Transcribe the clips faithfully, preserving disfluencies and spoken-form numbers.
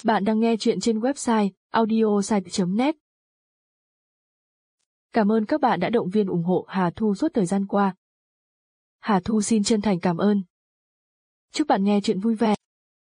Bạn đang nghe chuyện trên website audiosite chấm net. Cảm ơn các bạn đã động viên ủng hộ Hà Thu suốt thời gian qua. Hà Thu xin chân thành cảm ơn. Chúc bạn nghe chuyện vui vẻ.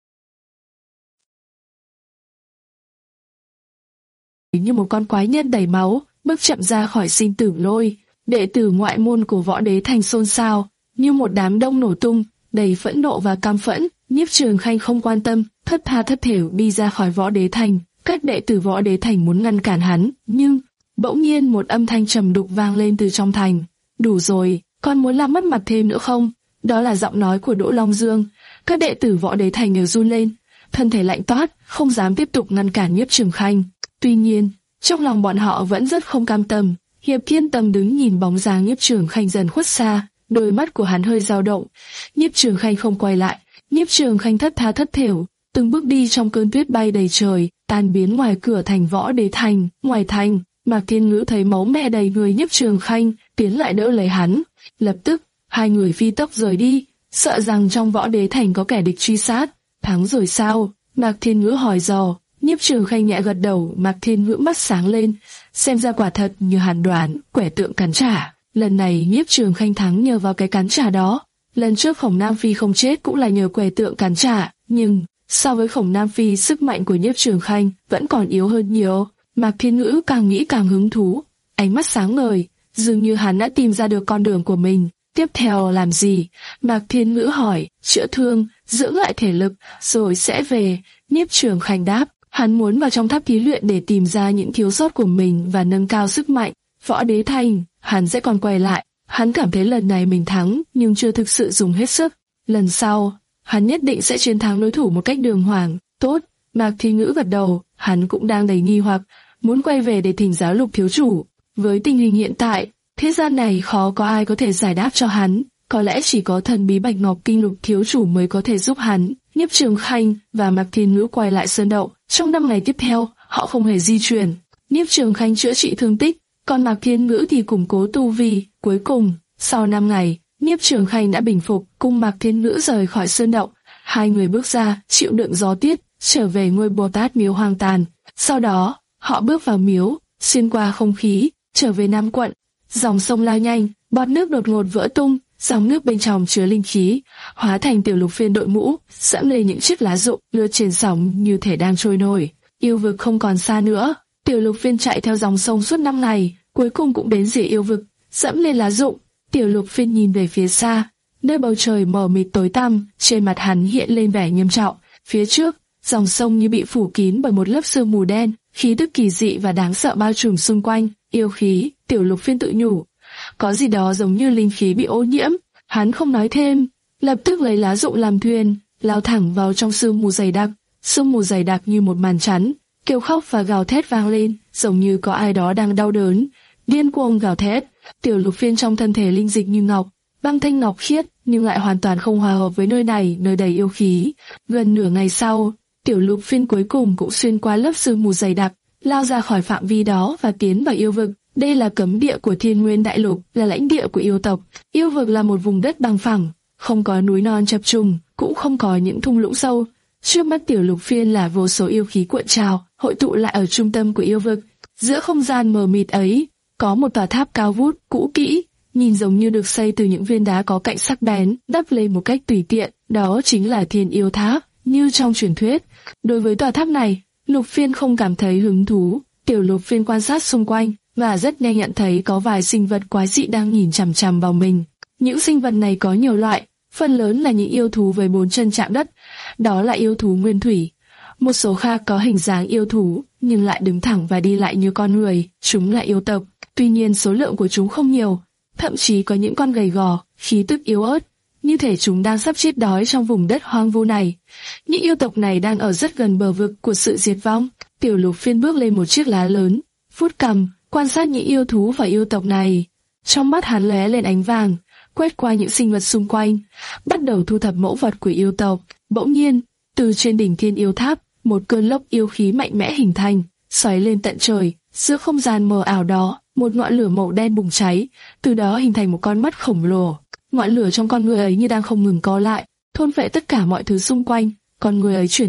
Như một con quái nhân đầy máu, bước chậm ra khỏi sinh tử lôi, đệ tử ngoại môn của Võ Đế Thành xôn xao, như một đám đông nổ tung, đầy phẫn nộ và căm phẫn. Nhiếp Trường Khanh không quan tâm, thất tha thất thểu đi ra khỏi Võ Đế Thành. Các đệ tử Võ Đế Thành muốn ngăn cản hắn, nhưng bỗng nhiên một âm thanh trầm đục vang lên từ trong thành. Đủ rồi, con muốn làm mất mặt thêm nữa không? Đó là giọng nói của Đỗ Long Dương. Các đệ tử Võ Đế Thành đều run lên, thân thể lạnh toát, không dám tiếp tục ngăn cản Nhiếp Trường Khanh. Tuy nhiên, trong lòng bọn họ vẫn rất không cam tâm. Hiệp Thiên Tầm đứng nhìn bóng dáng Nhiếp Trường Khanh dần khuất xa, đôi mắt của hắn hơi dao động. Nhiếp Trường Khanh không quay lại. Nhiếp Trường Khanh thất tha thất thểu, từng bước đi trong cơn tuyết bay đầy trời, tan biến ngoài cửa thành Võ Đế Thành. Ngoài thành, Mạc Thiên Ngữ thấy máu me đầy người Nhiếp Trường Khanh, tiến lại đỡ lấy hắn. Lập tức, hai người phi tốc rời đi, sợ rằng trong Võ Đế Thành có kẻ địch truy sát. Thắng rồi sao? Mạc Thiên Ngữ hỏi dò. Nhiếp Trường Khanh nhẹ gật đầu. Mạc Thiên Ngữ mắt sáng lên, xem ra quả thật như hắn đoán, quẻ tượng cắn trả. Lần này Nhiếp Trường Khanh thắng nhờ vào cái cắn trả đó. Lần trước Khổng Nam Phi không chết cũng là nhờ quẻ tượng cắn trả, nhưng so với Khổng Nam Phi, sức mạnh của Nhiếp Trường Khanh vẫn còn yếu hơn nhiều. Mạc Thiên Ngữ càng nghĩ càng hứng thú, ánh mắt sáng ngời, dường như hắn đã tìm ra được con đường của mình. Tiếp theo làm gì? Mạc Thiên Ngữ hỏi. Chữa thương, dưỡng lại thể lực, rồi sẽ về. Nhiếp Trường Khanh đáp. Hắn muốn vào trong tháp thí luyện để tìm ra những thiếu sót của mình và nâng cao sức mạnh. Võ Đế Thành, hắn sẽ còn quay lại. Hắn cảm thấy lần này mình thắng, nhưng chưa thực sự dùng hết sức. Lần sau, hắn nhất định sẽ chiến thắng đối thủ một cách đường hoàng. Tốt, Mạc Thiên Ngữ gật đầu. Hắn cũng đang đầy nghi hoặc, muốn quay về để thỉnh giáo Lục thiếu chủ. Với tình hình hiện tại, thế gian này khó có ai có thể giải đáp cho hắn. Có lẽ chỉ có thần bí Bạch Ngọc Kinh Lục thiếu chủ mới có thể giúp hắn. Nhiếp Trường Khanh và Mạc Thiên Ngữ quay lại sơn đậu. Trong năm ngày tiếp theo, họ không hề di chuyển. Nhiếp Trường Khanh chữa trị thương tích, còn Mạc Thiên Ngữ thì củng cố tu vi. Cuối cùng, sau năm ngày, Nhiếp Trường Khanh đã bình phục, cùng Mạc Thiên Ngữ rời khỏi sơn đậu. Hai người bước ra, chịu đựng gió tiết, trở về ngôi Bồ Tát miếu hoang tàn. Sau đó, họ bước vào miếu, xuyên qua không khí, trở về Nam quận. Dòng sông lao nhanh, bọt nước đột ngột vỡ tung, dòng nước bên trong chứa linh khí, hóa thành Tiểu Lục Phiên đội mũ, dẫm lên những chiếc lá rụng lướt trên sóng như thể đang trôi nổi. Yêu vực không còn xa nữa. Tiểu Lục Phiên chạy theo dòng sông suốt năm ngày, cuối cùng cũng đến rìa yêu vực, dẫm lên lá rụng. Tiểu Lục Phiên nhìn về phía xa, nơi bầu trời mờ mịt tối tăm, trên mặt hắn hiện lên vẻ nghiêm trọng. Phía trước, dòng sông như bị phủ kín bởi một lớp sương mù đen, khí tức kỳ dị và đáng sợ bao trùm xung quanh. Yêu khí, Tiểu Lục Phiên tự nhủ. Có gì đó giống như linh khí bị ô nhiễm. Hắn không nói thêm, lập tức lấy lá rụng làm thuyền, lao thẳng vào trong sương mù dày đặc. Sương mù dày đặc như một màn chắn, kêu khóc và gào thét vang lên, giống như có ai đó đang đau đớn, điên cuồng gào thét. Tiểu Lục Phiên trong thân thể linh dịch như ngọc, băng thanh ngọc khiết, nhưng lại hoàn toàn không hòa hợp với nơi này, nơi đầy yêu khí. Gần nửa ngày sau, Tiểu Lục Phiên cuối cùng cũng xuyên qua lớp sương mù dày đặc, lao ra khỏi phạm vi đó và tiến vào yêu vực. Đây là cấm địa của Thiên Nguyên Đại Lục, là lãnh địa của yêu tộc. Yêu vực là một vùng đất bằng phẳng, không có núi non chập trùng, cũng không có những thung lũng sâu. Trước mắt Tiểu Lục Phiên là vô số yêu khí cuộn trào, hội tụ lại ở trung tâm của yêu vực. Giữa không gian mờ mịt ấy, có một tòa tháp cao vút, cũ kỹ, nhìn giống như được xây từ những viên đá có cạnh sắc bén, đắp lên một cách tùy tiện. Đó chính là Thiên Yêu Tháp, như trong truyền thuyết. Đối với tòa tháp này, Lục Phiên không cảm thấy hứng thú. Tiểu Lục Phiên quan sát xung quanh, và rất nhanh nhận thấy có vài sinh vật quái dị đang nhìn chằm chằm vào mình. Những sinh vật này có nhiều loại, phần lớn là những yêu thú với bốn chân chạm đất, đó là yêu thú nguyên thủy. Một số khác có hình dáng yêu thú, nhưng lại đứng thẳng và đi lại như con người, chúng là yêu tộc. Tuy nhiên số lượng của chúng không nhiều, thậm chí có những con gầy gò, khí tức yếu ớt, như thể chúng đang sắp chết đói trong vùng đất hoang vu này. Những yêu tộc này đang ở rất gần bờ vực của sự diệt vong. Tiểu Lục Phiên bước lên một chiếc lá lớn, phút cằm, quan sát những yêu thú và yêu tộc này. Trong mắt hắn lóe lên ánh vàng, quét qua những sinh vật xung quanh, bắt đầu thu thập mẫu vật của yêu tộc. Bỗng nhiên, từ trên đỉnh Thiên Yêu Tháp, một cơn lốc yêu khí mạnh mẽ hình thành, xoáy lên tận trời. Giữa không gian mờ ảo đó, một ngọn lửa màu đen bùng cháy, từ đó hình thành một con mắt khổng lồ. Ngọn lửa trong con người ấy như đang không ngừng co lại, thôn phệ tất cả mọi thứ xung quanh. Con người ấy chuyển động,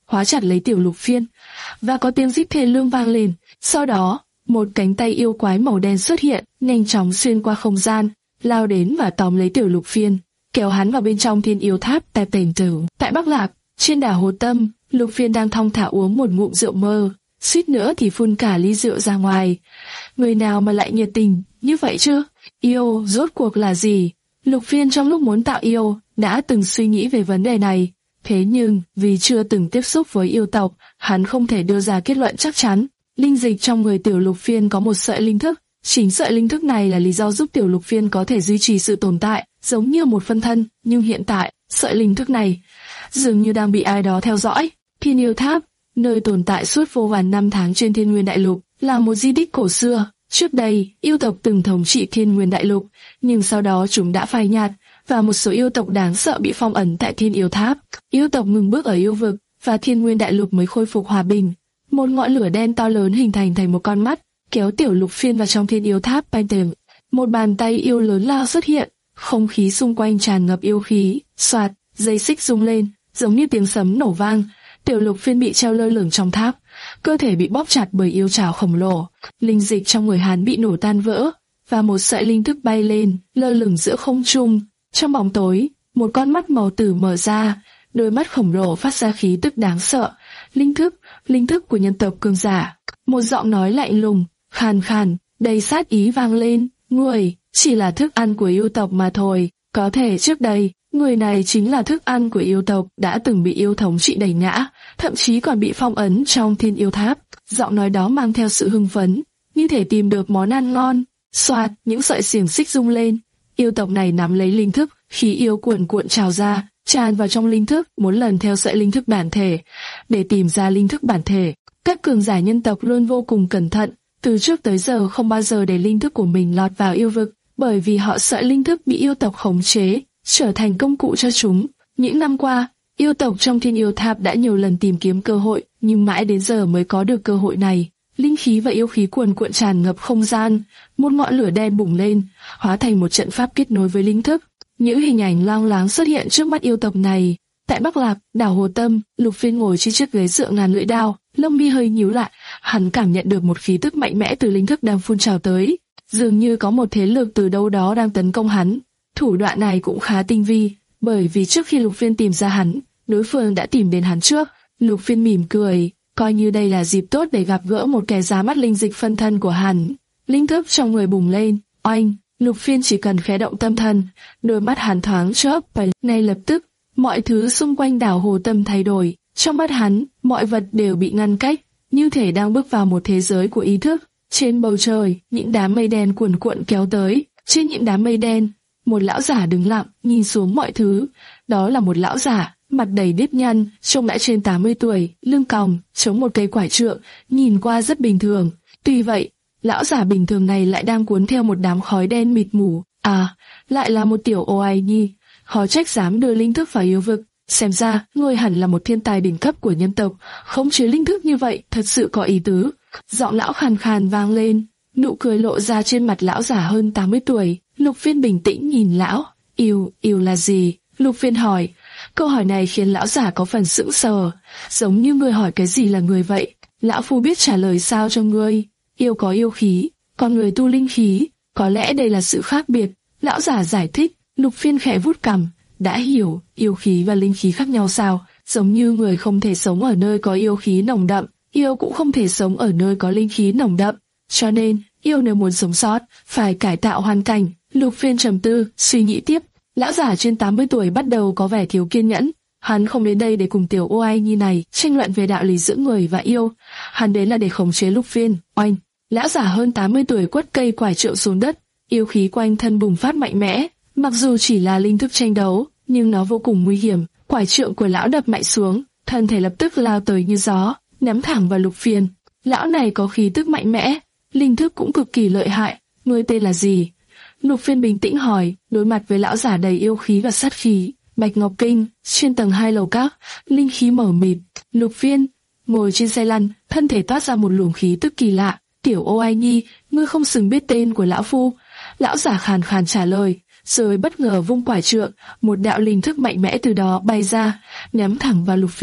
khóa chặt lấy Tiểu Lục Phiên, và có tiếng rít thê lương vang lên. Sau đó, một cánh tay yêu quái màu đen xuất hiện, nhanh chóng xuyên qua không gian, lao đến và tóm lấy Tiểu Lục Phiên, kéo hắn vào bên trong Thiên Yêu Tháp tè tèn tử. Tại Bắc Lạc, trên đảo Hồ Tâm, Lục Phiên đang thong thả uống một ngụm rượu mơ, suýt nữa thì phun cả ly rượu ra ngoài. Người nào mà lại nhiệt tình như vậy chứ? Yêu rốt cuộc là gì? Lục Phiên trong lúc muốn tạo yêu đã từng suy nghĩ về vấn đề này. Thế nhưng vì chưa từng tiếp xúc với yêu tộc, hắn không thể đưa ra kết luận chắc chắn. Linh dịch trong người Tiểu Lục Phiên có một sợi linh thức. Chính sợi linh thức này là lý do giúp Tiểu Lục Phiên có thể duy trì sự tồn tại, giống như một phân thân. Nhưng hiện tại, sợi linh thức này dường như đang bị ai đó theo dõi. Thiên Yêu Tháp, nơi tồn tại suốt vô vàn năm tháng trên Thiên Nguyên Đại Lục, là một di tích cổ xưa. Trước đây, yêu tộc từng thống trị Thiên Nguyên Đại Lục, nhưng sau đó chúng đã phai nhạt, và một số yêu tộc đáng sợ bị phong ấn tại Thiên Yêu Tháp. Yêu tộc ngừng bước ở yêu vực, và Thiên Nguyên Đại Lục mới khôi phục hòa bình. Một ngọn lửa đen to lớn hình thành thành một con mắt, kéo Tiểu Lục Phiên vào trong Thiên Yêu Tháp bay tềm. Một bàn tay yêu lớn lao xuất hiện, không khí xung quanh tràn ngập yêu khí. Soạt, dây xích rung lên, giống như tiếng sấm nổ vang. Tiểu Lục Phiên bị treo lơ lửng trong tháp, cơ thể bị bóp chặt bởi yêu trảo khổng lồ. Linh dịch trong người hắn bị nổ tan vỡ, và một sợi linh thức bay lên, lơ lửng giữa không trung. Trong bóng tối, một con mắt màu tử mở ra, đôi mắt khổng lồ phát ra khí tức đáng sợ. Linh thức, linh thức của nhân tộc cường giả. Một giọng nói lạnh lùng, khàn khàn, đầy sát ý vang lên. Người chỉ là thức ăn của yêu tộc mà thôi. Có thể trước đây, người này chính là thức ăn của yêu tộc đã từng bị yêu thống trị đẩy ngã, thậm chí còn bị phong ấn trong Thiên Yêu Tháp. Giọng nói đó mang theo sự hưng phấn, như thể tìm được món ăn ngon. Soạt, những sợi xiềng xích rung lên. Yêu tộc này nắm lấy linh thức, khí yêu cuồn cuộn trào ra, tràn vào trong linh thức, muốn lần theo sợi linh thức bản thể để tìm ra linh thức bản thể. Các cường giả nhân tộc luôn vô cùng cẩn thận, từ trước tới giờ không bao giờ để linh thức của mình lọt vào yêu vực, bởi vì họ sợ linh thức bị yêu tộc khống chế, trở thành công cụ cho chúng. Những năm qua, yêu tộc trong Thiên Yêu Tháp đã nhiều lần tìm kiếm cơ hội, nhưng mãi đến giờ mới có được cơ hội này. Linh khí và yêu khí cuồn cuộn tràn ngập không gian, một ngọn lửa đen bùng lên, hóa thành một trận pháp kết nối với linh thức. Những hình ảnh loang loáng xuất hiện trước mắt yêu tộc này. Tại Bắc Lạc, đảo Hồ Tâm, Lục Phiên ngồi trên chiếc ghế dựa ngàn lưỡi đao, lông mi hơi nhíu lại, hắn cảm nhận được một khí tức mạnh mẽ từ linh thức đang phun trào tới, dường như có một thế lực từ đâu đó đang tấn công hắn. Thủ đoạn này cũng khá tinh vi, bởi vì trước khi Lục Phiên tìm ra hắn, đối phương đã tìm đến hắn trước. Lục Phiên mỉm cười, coi như đây là dịp tốt để gặp gỡ một kẻ ra mắt linh dịch phân thân của hắn. Linh thức trong người bùng lên, oanh, Lục Phiên chỉ cần khẽ động tâm thần, đôi mắt hắn thoáng chớp và ngay lập tức, mọi thứ xung quanh đảo Hồ Tâm thay đổi. Trong mắt hắn, mọi vật đều bị ngăn cách, như thể đang bước vào một thế giới của ý thức. Trên bầu trời, những đám mây đen cuồn cuộn kéo tới. Trên những đám mây đen, một lão giả đứng lặng, nhìn xuống mọi thứ. Đó là một lão giả, mặt đầy nếp nhăn, trông đã trên tám mươi tuổi, lưng còng, chống một cây quải trượng, nhìn qua rất bình thường. Tuy vậy, lão giả bình thường này lại đang cuốn theo một đám khói đen mịt mù. À, lại là một tiểu ô ai nhi. Khó trách dám đưa linh thức vào yêu vực. Xem ra, ngươi hẳn là một thiên tài đỉnh cấp của nhân tộc, khống chế linh thức như vậy thật sự có ý tứ. Giọng lão khàn khàn vang lên, nụ cười lộ ra trên mặt lão giả hơn tám mươi tuổi. Lục Phiên bình tĩnh nhìn lão. Yêu, yêu là gì? Lục Phiên hỏi. Câu hỏi này khiến lão giả có phần sững sờ, giống như ngươi hỏi cái gì là người vậy. Lão phu biết trả lời sao cho ngươi. Yêu có yêu khí, còn người tu linh khí, có lẽ đây là sự khác biệt. Lão giả giải thích. Lục Phiên khẽ vuốt cằm. Đã hiểu, yêu khí và linh khí khác nhau sao? Giống như người không thể sống ở nơi có yêu khí nồng đậm, yêu cũng không thể sống ở nơi có linh khí nồng đậm. Cho nên, yêu nếu muốn sống sót, phải cải tạo hoàn cảnh. Lục Phiên trầm tư, suy nghĩ tiếp. Lão giả trên tám mươi tuổi bắt đầu có vẻ thiếu kiên nhẫn. Hắn không đến đây để cùng tiểu ô ai nhi này tranh luận về đạo lý giữa người và yêu. Hắn đến là để khống chế Lục Phiên. Oanh! Lão giả hơn tám mươi tuổi quất cây quải trượng xuống đất. Yêu khí quanh thân bùng phát mạnh mẽ. Mặc dù chỉ là linh thức tranh đấu, nhưng nó vô cùng nguy hiểm. Quải trượng của lão đập mạnh xuống, thân thể lập tức lao tới như gió, ném thẳng vào Lục Phiên. Lão này có khí tức mạnh mẽ, linh thức cũng cực kỳ lợi hại. Ngươi tên là gì? Lục Phiên bình tĩnh hỏi, đối mặt với lão giả đầy yêu khí và sát khí. Bạch Ngọc Kinh, trên tầng hai lầu các, linh khí mờ mịt. Lục Phiên ngồi trên xe lăn, thân thể toát ra một luồng khí tức kỳ lạ. Tiểu ô ai nhi, ngươi không xứng biết tên của lão phu. Lão giả khàn khàn trả lời. Rồi bất ngờ vung quải trượng, một đạo linh thức mạnh mẽ từ đó bay ra, ném thẳng vào Lục Phiên.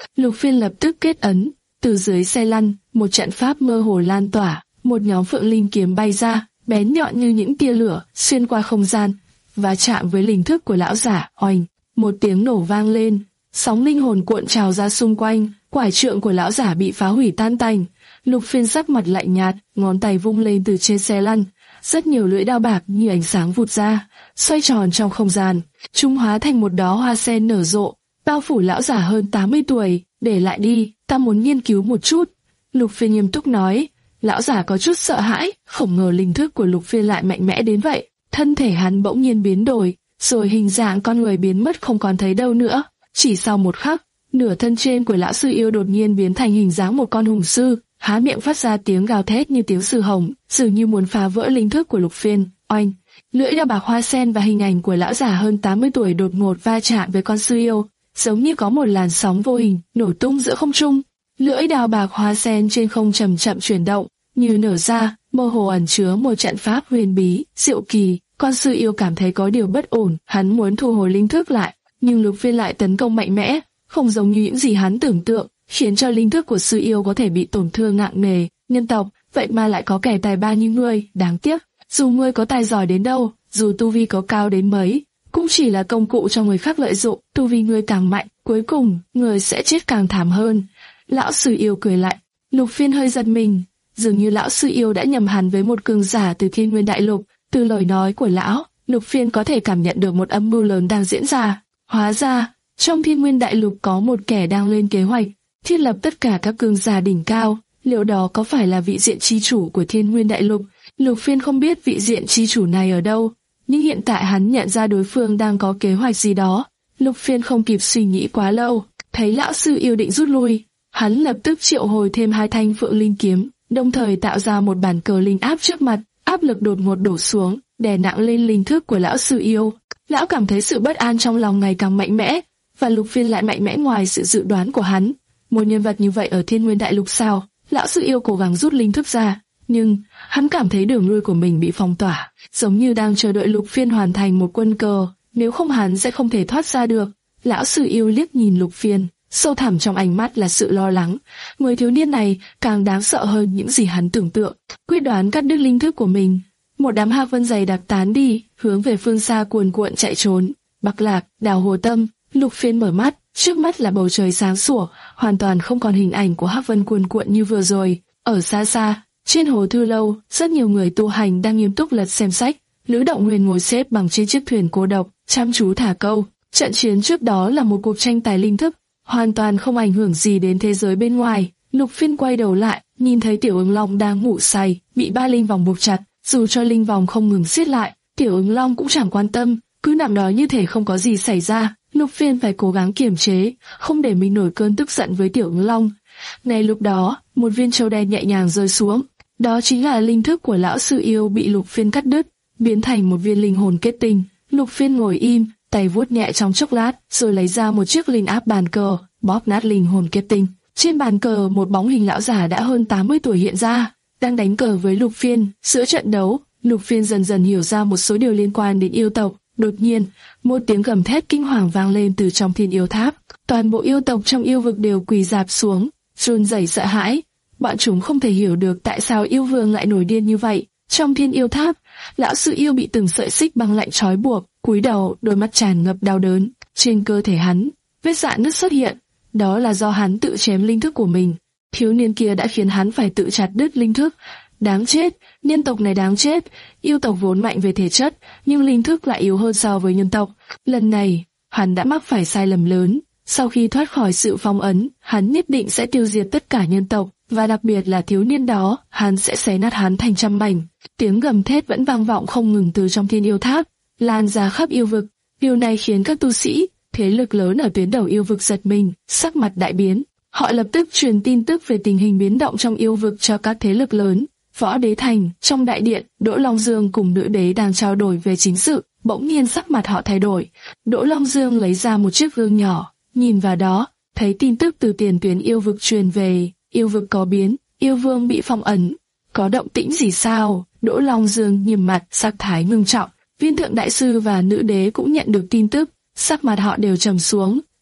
Lục Phiên lập tức kết ấn, từ dưới xe lăn, một trận pháp mơ hồ lan tỏa, một nhóm phượng linh kiếm bay ra, bén nhọn như những tia lửa, xuyên qua không gian, và chạm với linh thức của lão giả. Oanh, một tiếng nổ vang lên, sóng linh hồn cuộn trào ra xung quanh, quải trượng của lão giả bị phá hủy tan tành. Lục Phiên sắc mặt lạnh nhạt, ngón tay vung lên từ trên xe lăn, rất nhiều lưỡi đao bạc như ánh sáng vụt ra, xoay tròn trong không gian, chúng hóa thành một đóa hoa sen nở rộ, bao phủ lão giả hơn tám mươi tuổi. Để lại đi, ta muốn nghiên cứu một chút. Lục Phiên nghiêm túc nói. Lão giả có chút sợ hãi, không ngờ linh thức của Lục Phiên lại mạnh mẽ đến vậy. Thân thể hắn bỗng nhiên biến đổi, rồi hình dạng con người biến mất không còn thấy đâu nữa. Chỉ sau một khắc, nửa thân trên của lão sư yêu đột nhiên biến thành hình dáng một con hùng sư, há miệng phát ra tiếng gào thét như tiếng sư hồng, dường như muốn phá vỡ linh thức của Lục Phiên. Oanh, lưỡi đao bạc hoa sen và hình ảnh của lão giả hơn tám mươi tuổi đột ngột va chạm với con sư yêu, giống như có một làn sóng vô hình nổ tung giữa không trung. Lưỡi đao bạc hoa sen trên không chậm chậm chuyển động, như nở ra, mơ hồ ẩn chứa một trận pháp huyền bí, diệu kỳ. Con sư yêu cảm thấy có điều bất ổn, hắn muốn thu hồi linh thức lại, nhưng Lục Phiên lại tấn công mạnh mẽ, không giống như những gì hắn tưởng tượng, khiến cho linh thức của sư yêu có thể bị tổn thương nặng nề. Nhân tộc, vậy mà lại có kẻ tài ba như ngươi, đáng tiếc. Dù ngươi có tài giỏi đến đâu, dù tu vi có cao đến mấy, cũng chỉ là công cụ cho người khác lợi dụng. Tu vi ngươi càng mạnh, cuối cùng ngươi sẽ chết càng thảm hơn. Lão sư yêu cười lại. Lục Phiên hơi giật mình, dường như lão sư yêu đã nhầm hắn với một cường giả từ Thiên Nguyên Đại Lục. Từ lời nói của lão, Lục Phiên có thể cảm nhận được một âm mưu lớn đang diễn ra. Hóa ra, trong Thiên Nguyên Đại Lục có một kẻ đang lên kế hoạch thiết lập tất cả các cường giả đỉnh cao. Liệu đó có phải là vị diện chi chủ của Thiên Nguyên Đại Lục? Lục Phiên không biết vị diện chi chủ này ở đâu, nhưng hiện tại hắn nhận ra đối phương đang có kế hoạch gì đó. Lục Phiên không kịp suy nghĩ quá lâu, thấy lão sư yêu định rút lui, hắn lập tức triệu hồi thêm hai thanh phượng linh kiếm, đồng thời tạo ra một bàn cờ linh áp trước mặt. Áp lực đột ngột đổ xuống, đè nặng lên linh thức của lão sư yêu. Lão cảm thấy sự bất an trong lòng ngày càng mạnh mẽ, và Lục Phiên lại mạnh mẽ ngoài sự dự đoán của hắn. Một nhân vật như vậy ở Thiên Nguyên Đại Lục sao? Lão sư yêu cố gắng rút linh thức ra, nhưng hắn cảm thấy đường lui của mình bị phong tỏa, giống như đang chờ đợi Lục Phiên hoàn thành một quân cờ, nếu không hắn sẽ không thể thoát ra được. Lão sư yêu liếc nhìn Lục Phiên, sâu thẳm trong ánh mắt là sự lo lắng. Người thiếu niên này càng đáng sợ hơn những gì hắn tưởng tượng. Quyết đoán cắt đứt linh thức của mình, một đám hắc vân dày đặc tán đi, hướng về phương xa cuồn cuộn chạy trốn. Bắc Lạc, đảo Hồ Tâm. Lục Phiên mở mắt, trước mắt là bầu trời sáng sủa, hoàn toàn không còn hình ảnh của hắc vân cuồn cuộn như vừa rồi. Ở xa xa, trên hồ Thư Lâu, rất nhiều người tu hành đang nghiêm túc lật xem sách. Lữ Động Huyền ngồi xếp bằng trên chiếc thuyền cô độc, chăm chú thả câu. Trận chiến trước đó là một cuộc tranh tài linh thức, hoàn toàn không ảnh hưởng gì đến thế giới bên ngoài. Lục Phiên quay đầu lại, nhìn thấy Tiểu Ứng Long đang ngủ say, bị ba linh vòng buộc chặt. Dù cho linh vòng không ngừng siết lại, Tiểu Ứng Long cũng chẳng quan tâm, cứ nằm đó như thể không có gì xảy ra. Lục Phiên phải cố gắng kiềm chế, không để mình nổi cơn tức giận với Tiểu Ứng Long. Ngay lúc đó, một viên châu đen nhẹ nhàng rơi xuống. Đó chính là linh thức của lão sư yêu bị Lục Phiên cắt đứt, biến thành một viên linh hồn kết tinh. Lục Phiên ngồi im, tay vuốt nhẹ trong chốc lát, rồi lấy ra một chiếc linh áp bàn cờ, bóp nát linh hồn kết tinh. Trên bàn cờ, một bóng hình lão giả đã hơn tám mươi tuổi hiện ra, đang đánh cờ với Lục Phiên. Giữa trận đấu, Lục Phiên dần dần hiểu ra một số điều liên quan đến yêu tộc. Đột nhiên, một tiếng gầm thét kinh hoàng vang lên từ trong Thiên Yêu Tháp. Toàn bộ yêu tộc trong yêu vực đều quỳ rạp xuống, run rẩy sợ hãi. Bọn chúng không thể hiểu được tại sao yêu vương lại nổi điên như vậy. Trong Thiên Yêu Tháp, lão sư yêu bị từng sợi xích băng lạnh trói buộc, cúi đầu, đôi mắt tràn ngập đau đớn. Trên cơ thể hắn, vết rạn nứt xuất hiện. Đó là do hắn tự chém linh thức của mình. Thiếu niên kia đã khiến hắn phải tự chặt đứt linh thức. Đáng chết, nhân tộc này đáng chết. Yêu tộc vốn mạnh về thể chất, nhưng linh thức lại yếu hơn so với nhân tộc. Lần này, hắn đã mắc phải sai lầm lớn. Sau khi thoát khỏi sự phong ấn, hắn nhất định sẽ tiêu diệt tất cả nhân tộc, và đặc biệt là thiếu niên đó, hắn sẽ xé nát hắn thành trăm mảnh. Tiếng gầm thét vẫn vang vọng không ngừng từ trong Thiên Yêu Tháp, lan ra khắp yêu vực. Điều này khiến các tu sĩ, thế lực lớn ở tuyến đầu yêu vực giật mình, sắc mặt đại biến. Họ lập tức truyền tin tức về tình hình biến động trong yêu vực cho các thế lực lớn. Võ Đế Thành, trong đại điện, Đỗ Long Dương cùng nữ đế đang trao đổi về chính sự, bỗng nhiên sắc mặt họ thay đổi. Đỗ Long Dương lấy ra một chiếc gương nhỏ, nhìn vào đó, thấy tin tức từ tiền tuyến yêu vực truyền về, yêu vực có biến, yêu vương bị phong ấn. Có động tĩnh gì sao? Đỗ Long Dương nghiêm mặt, sắc thái ngưng trọng. Viên thượng đại sư và nữ đế cũng nhận được tin tức, sắc mặt họ đều trầm xuống.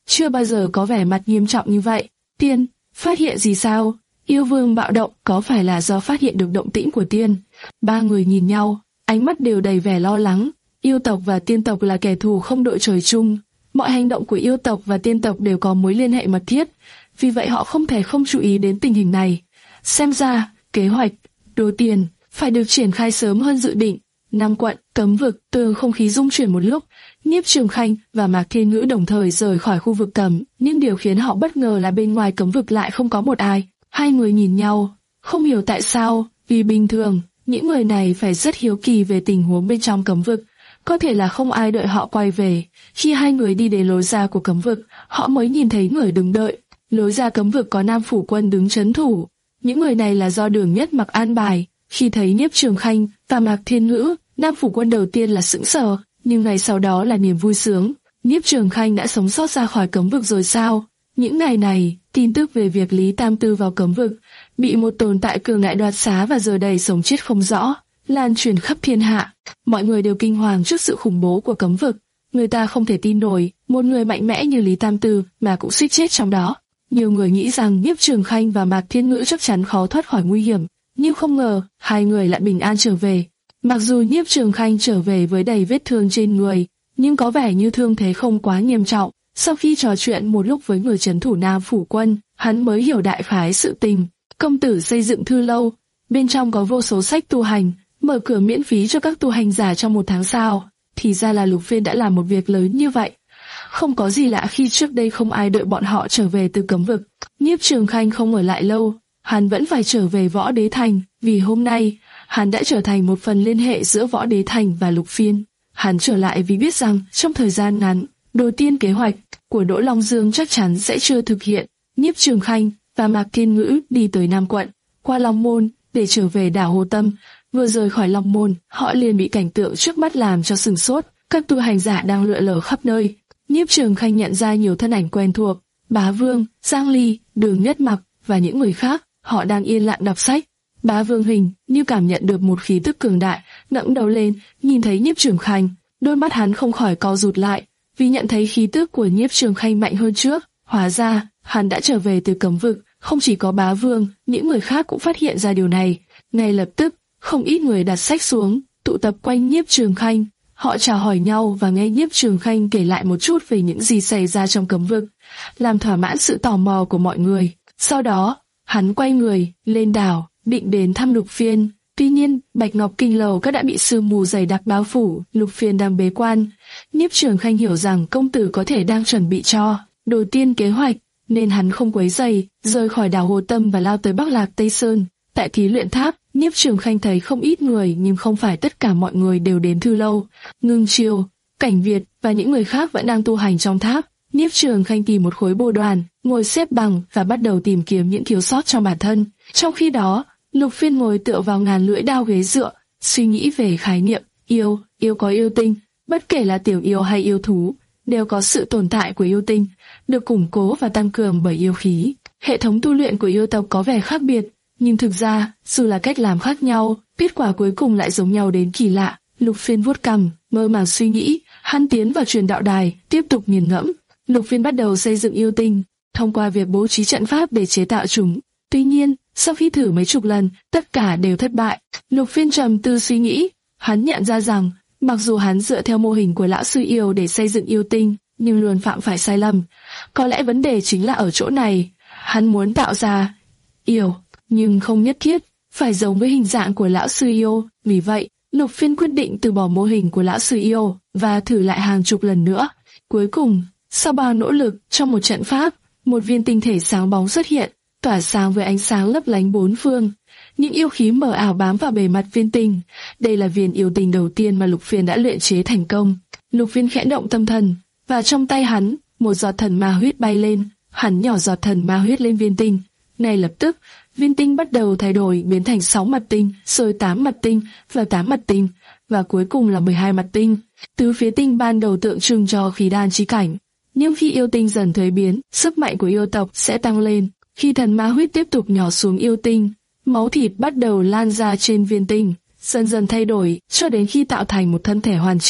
chưa bao giờ có vẻ mặt nghiêm trọng như vậy. Tiên, phát hiện gì sao? Yêu vương bạo động, có phải là do phát hiện được động tĩnh của tiên? Ba người nhìn nhau, ánh mắt đều đầy vẻ lo lắng. Yêu tộc và tiên tộc là kẻ thù không đội trời chung. Mọi hành động của yêu tộc và tiên tộc đều có mối liên hệ mật thiết, vì vậy họ không thể không chú ý đến tình hình này. Xem ra, kế hoạch đồ tiền phải được triển khai sớm hơn dự định. Nam quận, cấm vực, tường không khí rung chuyển một lúc. Nhiếp Trường Khanh và Mạc Thiên Ngữ đồng thời rời khỏi khu vực cấm, nhưng điều khiến họ bất ngờ là bên ngoài cấm vực lại không có một ai. Hai người nhìn nhau, không hiểu tại sao, vì bình thường, những người này phải rất hiếu kỳ về tình huống bên trong cấm vực. Có thể là không ai đợi họ quay về. Khi hai người đi đến lối ra của cấm vực, họ mới nhìn thấy người đứng đợi. Lối ra cấm vực có Nam Phủ Quân đứng trấn thủ. Những người này là do Đường Nhất Mặc an bài. Khi thấy Nhiếp Trường Khanh và Mạc Thiên Ngữ, Nam Phủ Quân đầu tiên là sững sờ, nhưng ngày sau đó là niềm vui sướng. Nhiếp Trường Khanh đã sống sót ra khỏi cấm vực rồi sao? Những ngày này, tin tức về việc Lý Tam Tư vào cấm vực, bị một tồn tại cường đại đoạt xá và giờ đây sống chết không rõ, lan truyền khắp thiên hạ. Mọi người đều kinh hoàng trước sự khủng bố của cấm vực. Người ta không thể tin nổi, một người mạnh mẽ như Lý Tam Tư mà cũng suýt chết trong đó. Nhiều người nghĩ rằng Nhiếp Trường Khanh và Mạc Thiên Ngữ chắc chắn khó thoát khỏi nguy hiểm, nhưng không ngờ hai người lại bình an trở về. Mặc dù Nhiếp Trường Khanh trở về với đầy vết thương trên người, nhưng có vẻ như thương thế không quá nghiêm trọng. Sau khi trò chuyện một lúc với người trấn thủ Nam Phủ Quân, hắn mới hiểu đại khái sự tình. Công tử xây dựng thư lâu, bên trong có vô số sách tu hành, mở cửa miễn phí cho các tu hành giả trong một tháng sau. Thì ra là Lục Phiên đã làm một việc lớn như vậy. Không có gì lạ khi trước đây không ai đợi bọn họ trở về từ cấm vực. Nhiếp Trường Khanh không ở lại lâu, hắn vẫn phải trở về Võ Đế Thành, vì hôm nay, hắn đã trở thành một phần liên hệ giữa Võ Đế Thành và Lục Phiên. Hắn trở lại vì biết rằng trong thời gian ngắn, đầu tiên kế hoạch của Đỗ Long Dương chắc chắn sẽ chưa thực hiện. Nhiếp Trường Khanh và Mạc Thiên Ngữ đi tới Nam quận, qua Long Môn để trở về đảo Hồ Tâm. Vừa rời khỏi Long Môn, họ liền bị cảnh tượng trước mắt làm cho sửng sốt. Các tu hành giả đang lượn lờ khắp nơi. Nhiếp Trường Khanh nhận ra nhiều thân ảnh quen thuộc: Bá Vương, Giang Ly, Đường Nhất Mặc và những người khác. Họ đang yên lặng đọc sách. Bá Vương Hình như cảm nhận được một khí tức cường đại, ngẩng đầu lên, nhìn thấy Nhiếp Trường Khanh, đôi mắt hắn không khỏi co rụt lại, vì nhận thấy khí tức của Nhiếp Trường Khanh mạnh hơn trước. Hóa ra, hắn đã trở về từ cấm vực. Không chỉ có Bá Vương, những người khác cũng phát hiện ra điều này. Ngay lập tức, không ít người đặt sách xuống, tụ tập quanh Nhiếp Trường Khanh. Họ chào hỏi nhau và nghe Nhiếp Trường Khanh kể lại một chút về những gì xảy ra trong cấm vực, làm thỏa mãn sự tò mò của mọi người. Sau đó, hắn quay người lên đảo, định đến thăm Lục Phiên. Tuy nhiên, Bạch Ngọc Kinh Lầu các đã bị sương mù dày đặc bao phủ, Lục Phiên đang bế quan. Nhiếp Trường Khanh hiểu rằng công tử có thể đang chuẩn bị cho đầu tiên kế hoạch, nên hắn không quấy rầy, rời khỏi đảo Hồ Tâm và lao tới Bắc Lạc Tây Sơn. Tại Thí Luyện Tháp, Nhiếp Trường Khanh thấy không ít người, nhưng không phải tất cả mọi người đều đến Thư Lâu. Ngưng Chiêu, Cảnh Việt và những người khác vẫn đang tu hành trong tháp. Nhiếp Trường Khanh tìm một khối bồ đoàn, ngồi xếp bằng và bắt đầu tìm kiếm những thiếu sót trong bản thân. Trong khi đó, Lục Phiên ngồi tựa vào ngàn lưỡi đao ghế dựa, suy nghĩ về khái niệm yêu. Yêu có yêu tinh, bất kể là tiểu yêu hay yêu thú, đều có sự tồn tại của yêu tinh, được củng cố và tăng cường bởi yêu khí. Hệ thống tu luyện của yêu tộc có vẻ khác biệt, nhưng thực ra, dù là cách làm khác nhau, kết quả cuối cùng lại giống nhau đến kỳ lạ. Lục Phiên vuốt cằm, mơ màng suy nghĩ, hắn tiến vào truyền đạo đài, tiếp tục nghiền ngẫm. Lục Phiên bắt đầu xây dựng yêu tinh, thông qua việc bố trí trận pháp để chế tạo chúng. Tuy nhiên, sau khi thử mấy chục lần, tất cả đều thất bại. Lục Phiên trầm tư suy nghĩ, hắn nhận ra rằng, mặc dù hắn dựa theo mô hình của lão sư yêu để xây dựng yêu tinh, nhưng luôn phạm phải sai lầm. Có lẽ vấn đề chính là ở chỗ này. Hắn muốn tạo ra yêu, nhưng không nhất thiết phải giống với hình dạng của lão sư yêu. Vì vậy, Lục Phiên quyết định từ bỏ mô hình của lão sư yêu và thử lại hàng chục lần nữa. Cuối cùng, sau bao nỗ lực, trong một trận pháp, một viên tinh thể sáng bóng xuất hiện, tỏa sáng với ánh sáng lấp lánh bốn phương. Những yêu khí mờ ảo bám vào bề mặt viên tinh. Đây là viên yêu tinh đầu tiên mà Lục Phiên đã luyện chế thành công. Lục Phiên khẽ động tâm thần, và trong tay hắn, một giọt thần ma huyết bay lên. Hắn nhỏ giọt thần ma huyết lên viên tinh. Ngay lập tức, viên tinh bắt đầu thay đổi, biến thành sáu mặt tinh, rồi tám mặt tinh, và tám mặt tinh, và cuối cùng là mười hai mặt tinh. Tứ phía tinh ban đầu tượng trưng cho khí đan chi cảnh. Nhưng khi yêu tinh dần thuế biến, sức mạnh của yêu tộc sẽ tăng lên. Khi thần ma huyết tiếp tục nhỏ xuống yêu tinh, máu thịt bắt đầu lan ra trên viên tinh, dần dần thay đổi cho đến khi tạo thành một thân thể hoàn chỉnh.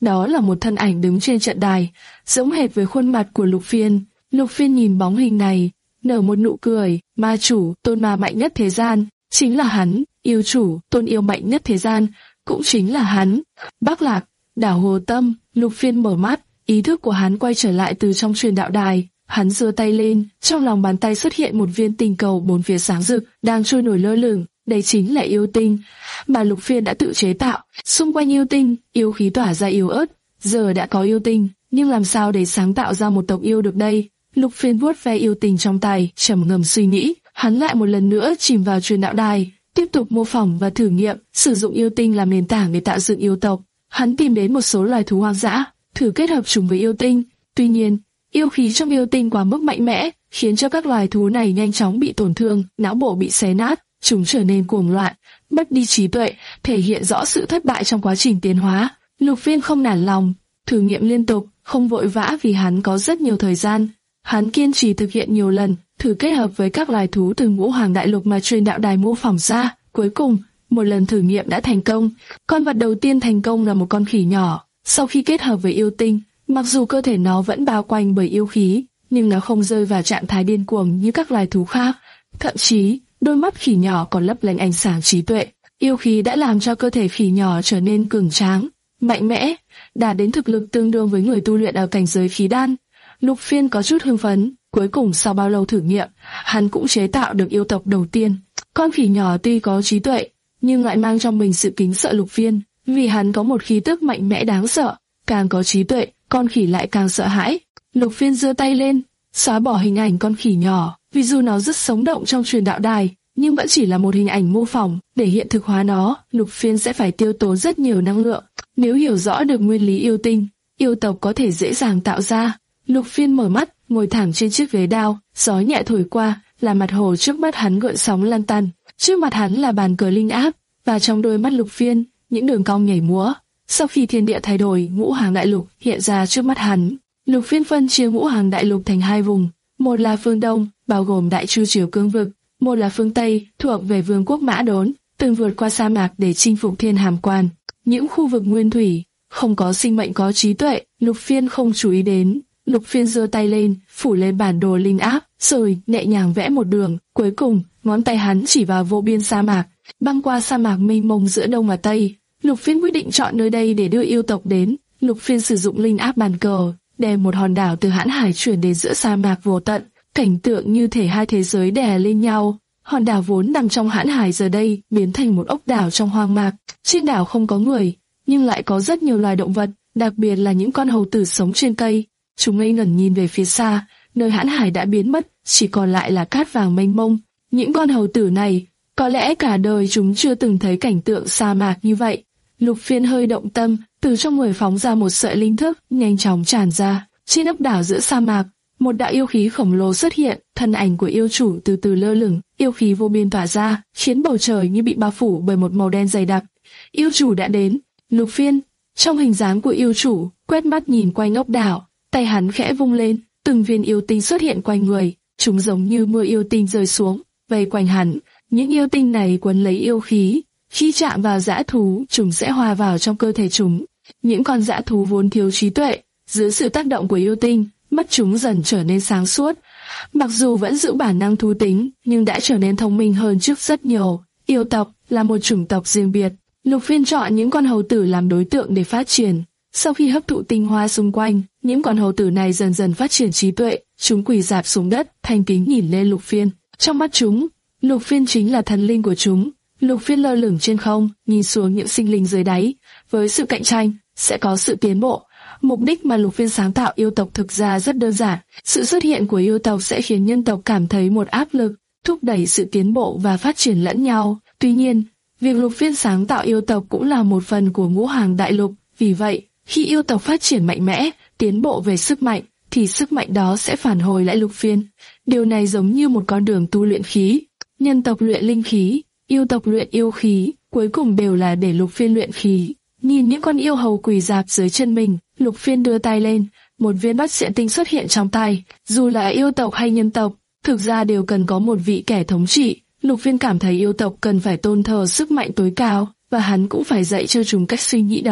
Đó là một thân ảnh đứng trên trận đài, giống hệt với khuôn mặt của Lục Phiên. Lục Phiên nhìn bóng hình này, nở một nụ cười. Ma chủ, tôn ma mạnh nhất thế gian, chính là hắn. Yêu chủ, tôn yêu mạnh nhất thế gian, cũng chính là hắn. Bắc Lạc, đảo Hồ Tâm. Lục Phiên mở mắt, ý thức của hắn quay trở lại từ trong truyền đạo đài. Hắn giơ tay lên, trong lòng bàn tay xuất hiện một viên tinh cầu bốn phía sáng rực, đang trôi nổi lơ lửng. Đây chính là yêu tinh mà Lục Phiên đã tự chế tạo. Xung quanh yêu tinh, yêu khí tỏa ra yếu ớt. Giờ đã có yêu tinh, nhưng làm sao để sáng tạo ra một tộc yêu được đây? Lục Phiên vuốt ve yêu tinh trong tay, trầm ngâm suy nghĩ. Hắn lại một lần nữa chìm vào truyền đạo đài, tiếp tục mô phỏng và thử nghiệm, sử dụng yêu tinh làm nền tảng để tạo dựng yêu tộc. Hắn tìm đến một số loài thú hoang dã, thử kết hợp chúng với yêu tinh. Tuy nhiên, yêu khí trong yêu tinh quá mức mạnh mẽ, khiến cho các loài thú này nhanh chóng bị tổn thương, não bộ bị xé nát, chúng trở nên cuồng loạn, mất đi trí tuệ, thể hiện rõ sự thất bại trong quá trình tiến hóa. Lục Phiên không nản lòng, thử nghiệm liên tục, không vội vã vì hắn có rất nhiều thời gian. Hắn kiên trì thực hiện nhiều lần, thử kết hợp với các loài thú từ Ngũ Hoàng Đại Lục mà truyền đạo đài mô phỏng ra. Cuối cùng, một lần thử nghiệm đã thành công. Con vật đầu tiên thành công là một con khỉ nhỏ. Sau khi kết hợp với yêu tinh, mặc dù cơ thể nó vẫn bao quanh bởi yêu khí, nhưng nó không rơi vào trạng thái điên cuồng như các loài thú khác. Thậm chí, đôi mắt khỉ nhỏ còn lấp lánh ánh sáng trí tuệ. Yêu khí đã làm cho cơ thể khỉ nhỏ trở nên cường tráng, mạnh mẽ, đạt đến thực lực tương đương với người tu luyện ở cảnh giới khí đan. Lục Phiên có chút hưng phấn. Cuối cùng sau bao lâu thử nghiệm, hắn cũng chế tạo được yêu tộc đầu tiên. Con khỉ nhỏ tuy có trí tuệ, nhưng lại mang trong mình sự kính sợ Lục Phiên, vì hắn có một khí tức mạnh mẽ đáng sợ. Càng có trí tuệ, con khỉ lại càng sợ hãi. Lục Phiên giơ tay lên, xóa bỏ hình ảnh con khỉ nhỏ. Vì dù nó rất sống động trong truyền đạo đài, nhưng vẫn chỉ là một hình ảnh mô phỏng. Để hiện thực hóa nó, Lục Phiên sẽ phải tiêu tốn rất nhiều năng lượng. Nếu hiểu rõ được nguyên lý yêu tinh, yêu tộc có thể dễ dàng tạo ra. Lục Phiên mở mắt, ngồi thẳng trên chiếc ghế đao, gió nhẹ thổi qua, là mặt hồ trước mắt hắn gợn sóng lan tăn. Trước mặt hắn là bàn cờ linh áp, và trong đôi mắt Lục Phiên, những đường cong nhảy múa. Sau khi thiên địa thay đổi, Ngũ Hoàng Đại Lục hiện ra trước mắt hắn. Lục Phiên phân chia Ngũ Hoàng Đại Lục thành hai vùng, một là phương Đông, bao gồm Đại Chu Triều cương vực, một là phương Tây, thuộc về Vương quốc Mã Đốn, từng vượt qua sa mạc để chinh phục Thiên Hàm Quan. Những khu vực nguyên thủy, không có sinh mệnh có trí tuệ, Lục Phiên không chú ý đến. Lục Phiên giơ tay lên, phủ lên bản đồ linh áp, rồi nhẹ nhàng vẽ một đường. Cuối cùng, ngón tay hắn chỉ vào vô biên sa mạc, băng qua sa mạc mênh mông giữa đông và tây. Lục Phiên quyết định chọn nơi đây để đưa yêu tộc đến. Lục Phiên sử dụng linh áp bàn cờ, đem một hòn đảo từ Hãn Hải chuyển đến giữa sa mạc vô tận, cảnh tượng như thể hai thế giới đè lên nhau. Hòn đảo vốn nằm trong Hãn Hải giờ đây biến thành một ốc đảo trong hoang mạc. Trên đảo không có người, nhưng lại có rất nhiều loài động vật, đặc biệt là những con hầu tử sống trên cây. Chúng ngây ngẩn nhìn về phía xa, nơi Hãn Hải đã biến mất, chỉ còn lại là cát vàng mênh mông. Những con hầu tử này, có lẽ cả đời chúng chưa từng thấy cảnh tượng sa mạc như vậy. Lục Phiên hơi động tâm, từ trong người phóng ra một sợi linh thức, nhanh chóng tràn ra. Trên ốc đảo giữa sa mạc, một đạo yêu khí khổng lồ xuất hiện, thân ảnh của yêu chủ từ từ lơ lửng, yêu khí vô biên tỏa ra, khiến bầu trời như bị bao phủ bởi một màu đen dày đặc. Yêu chủ đã đến. Lục Phiên, trong hình dáng của yêu chủ, quét mắt nhìn quanh ốc đảo, tay hắn khẽ vung lên, từng viên yêu tinh xuất hiện quanh người, chúng giống như mưa yêu tinh rơi xuống, vây quanh hắn. Những yêu tinh này quấn lấy yêu khí, khi chạm vào dã thú, chúng sẽ hòa vào trong cơ thể chúng. Những con dã thú vốn thiếu trí tuệ, dưới sự tác động của yêu tinh, mắt chúng dần trở nên sáng suốt. Mặc dù vẫn giữ bản năng thú tính, nhưng đã trở nên thông minh hơn trước rất nhiều. Yêu tộc là một chủng tộc riêng biệt. Lục Phiên chọn những con hầu tử làm đối tượng để phát triển. Sau khi hấp thụ tinh hoa xung quanh, những con hầu tử này dần dần phát triển trí tuệ. Chúng quỳ rạp xuống đất, thành kính nhìn lên Lục Phiên. Trong mắt chúng, Lục Phiên chính là thần linh của chúng. Lục Phiên lơ lửng trên không, nhìn xuống những sinh linh dưới đáy. Với sự cạnh tranh, sẽ có sự tiến bộ. Mục đích mà Lục Phiên sáng tạo yêu tộc thực ra rất đơn giản. Sự xuất hiện của yêu tộc sẽ khiến nhân tộc cảm thấy một áp lực, thúc đẩy sự tiến bộ và phát triển lẫn nhau. Tuy nhiên, việc Lục Phiên sáng tạo yêu tộc cũng là một phần của Ngũ Hoàng Đại Lục. Vì vậy, khi yêu tộc phát triển mạnh mẽ, tiến bộ về sức mạnh, thì sức mạnh đó sẽ phản hồi lại Lục Phiên. Điều này giống như một con đường tu luyện khí. Nhân tộc luyện linh khí, yêu tộc luyện yêu khí, cuối cùng đều là để Lục Phiên luyện khí. Nhìn những con yêu hầu quỳ rạp dưới chân mình, Lục Phiên đưa tay lên, một viên bát diện tinh xuất hiện trong tay. Dù là yêu tộc hay nhân tộc, thực ra đều cần có một vị kẻ thống trị. Lục Phiên cảm thấy yêu tộc cần phải tôn thờ sức mạnh tối cao, và hắn cũng phải dạy cho chúng cách suy nghĩ đó.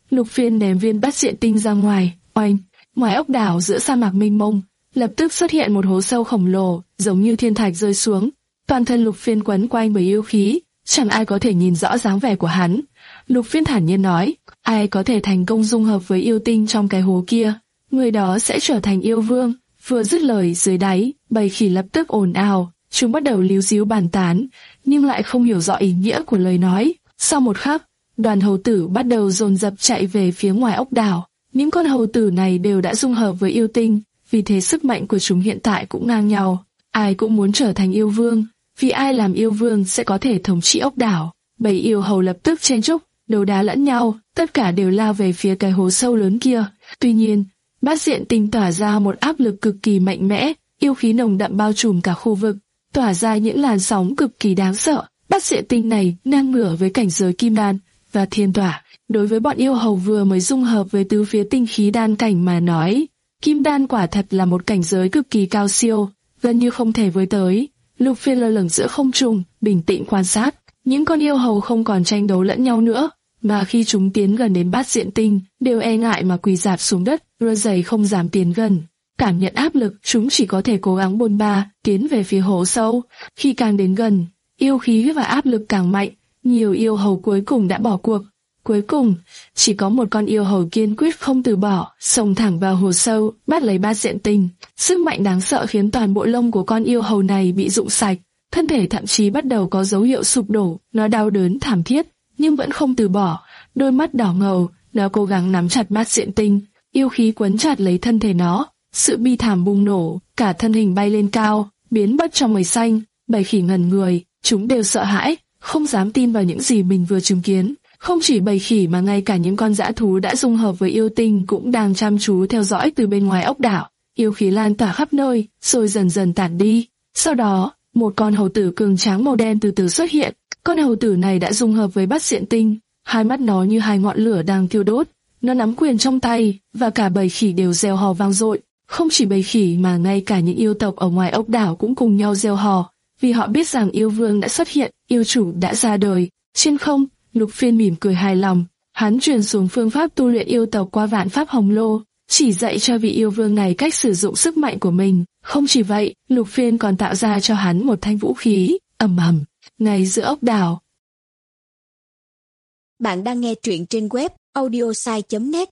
Lục Phiên ném viên bát diện tinh ra ngoài, oanh, ngoài ốc đảo giữa sa mạc mênh mông, lập tức xuất hiện một hố sâu khổng lồ, giống như thiên thạch rơi xuống. Toàn thân Lục Phiên quấn quanh bởi yêu khí, chẳng ai có thể nhìn rõ dáng vẻ của hắn. Lục Phiên thản nhiên nói, ai có thể thành công dung hợp với yêu tinh trong cái hố kia, người đó sẽ trở thành yêu vương. Vừa dứt lời, dưới đáy, bầy khỉ lập tức ồn ào, chúng bắt đầu líu díu bàn tán, nhưng lại không hiểu rõ ý nghĩa của lời nói. Sau một khắc, đoàn hầu tử bắt đầu dồn dập chạy về phía ngoài ốc đảo. Những con hầu tử này đều đã dung hợp với yêu tinh, vì thế sức mạnh của chúng hiện tại cũng ngang nhau. Ai cũng muốn trở thành yêu vương, vì ai làm yêu vương sẽ có thể thống trị ốc đảo. Bầy yêu hầu lập tức chen chúc, đấu đá lẫn nhau, tất cả đều lao về phía cái hố sâu lớn kia. Tuy nhiên, bát diện tinh tỏa ra một áp lực cực kỳ mạnh mẽ, yêu khí nồng đậm bao trùm cả khu vực, tỏa ra những làn sóng cực kỳ đáng sợ. Bát diện tinh này ngang ngửa với cảnh giới kim đan và thiên tỏa. Đối với bọn yêu hầu vừa mới dung hợp với tứ phía tinh khí đan cảnh mà nói, kim đan quả thật là một cảnh giới cực kỳ cao siêu, gần như không thể với tới. Lục Phiên lơ lửng giữa không trung, bình tĩnh quan sát. Những con yêu hầu không còn tranh đấu lẫn nhau nữa, mà khi chúng tiến gần đến bát diện tinh, đều e ngại mà quỳ rạp xuống đất, run rẩy không dám tiến gần. Cảm nhận áp lực, chúng chỉ có thể cố gắng bôn ba, tiến về phía hố sâu. Khi càng đến gần, yêu khí và áp lực càng mạnh, nhiều yêu hầu cuối cùng đã bỏ cuộc. Cuối cùng, chỉ có một con yêu hầu kiên quyết không từ bỏ, xông thẳng vào hồ sâu, bắt lấy bát diện tinh. Sức mạnh đáng sợ khiến toàn bộ lông của con yêu hầu này bị rụng sạch, thân thể thậm chí bắt đầu có dấu hiệu sụp đổ. Nó đau đớn thảm thiết, nhưng vẫn không từ bỏ. Đôi mắt đỏ ngầu, nó cố gắng nắm chặt bát diện tinh, yêu khí quấn chặt lấy thân thể nó. Sự bi thảm bùng nổ, cả thân hình bay lên cao, biến mất trong mây xanh. Bầy khỉ ngẩn người, chúng đều sợ hãi, không dám tin vào những gì mình vừa chứng kiến. Không chỉ bầy khỉ mà ngay cả những con dã thú đã dung hợp với yêu tinh cũng đang chăm chú theo dõi từ bên ngoài ốc đảo. Yêu khí lan tỏa khắp nơi, rồi dần dần tản đi. Sau đó, một con hầu tử cường tráng màu đen từ từ xuất hiện. Con hầu tử này đã dung hợp với bát diện tinh, hai mắt nó như hai ngọn lửa đang thiêu đốt. Nó nắm quyền trong tay, và cả bầy khỉ đều reo hò vang dội. Không chỉ bầy khỉ mà ngay cả những yêu tộc ở ngoài ốc đảo cũng cùng nhau reo hò, vì họ biết rằng yêu vương đã xuất hiện, yêu chủ đã ra đời. Trên không, Lục Phiên mỉm cười hài lòng, hắn truyền xuống phương pháp tu luyện yêu tộc qua vạn pháp hồng lô, chỉ dạy cho vị yêu vương này cách sử dụng sức mạnh của mình. Không chỉ vậy, Lục Phiên còn tạo ra cho hắn một thanh vũ khí, ầm ầm, ngay giữa ốc đảo. Bạn đang nghe truyện trên web audiosai chấm net.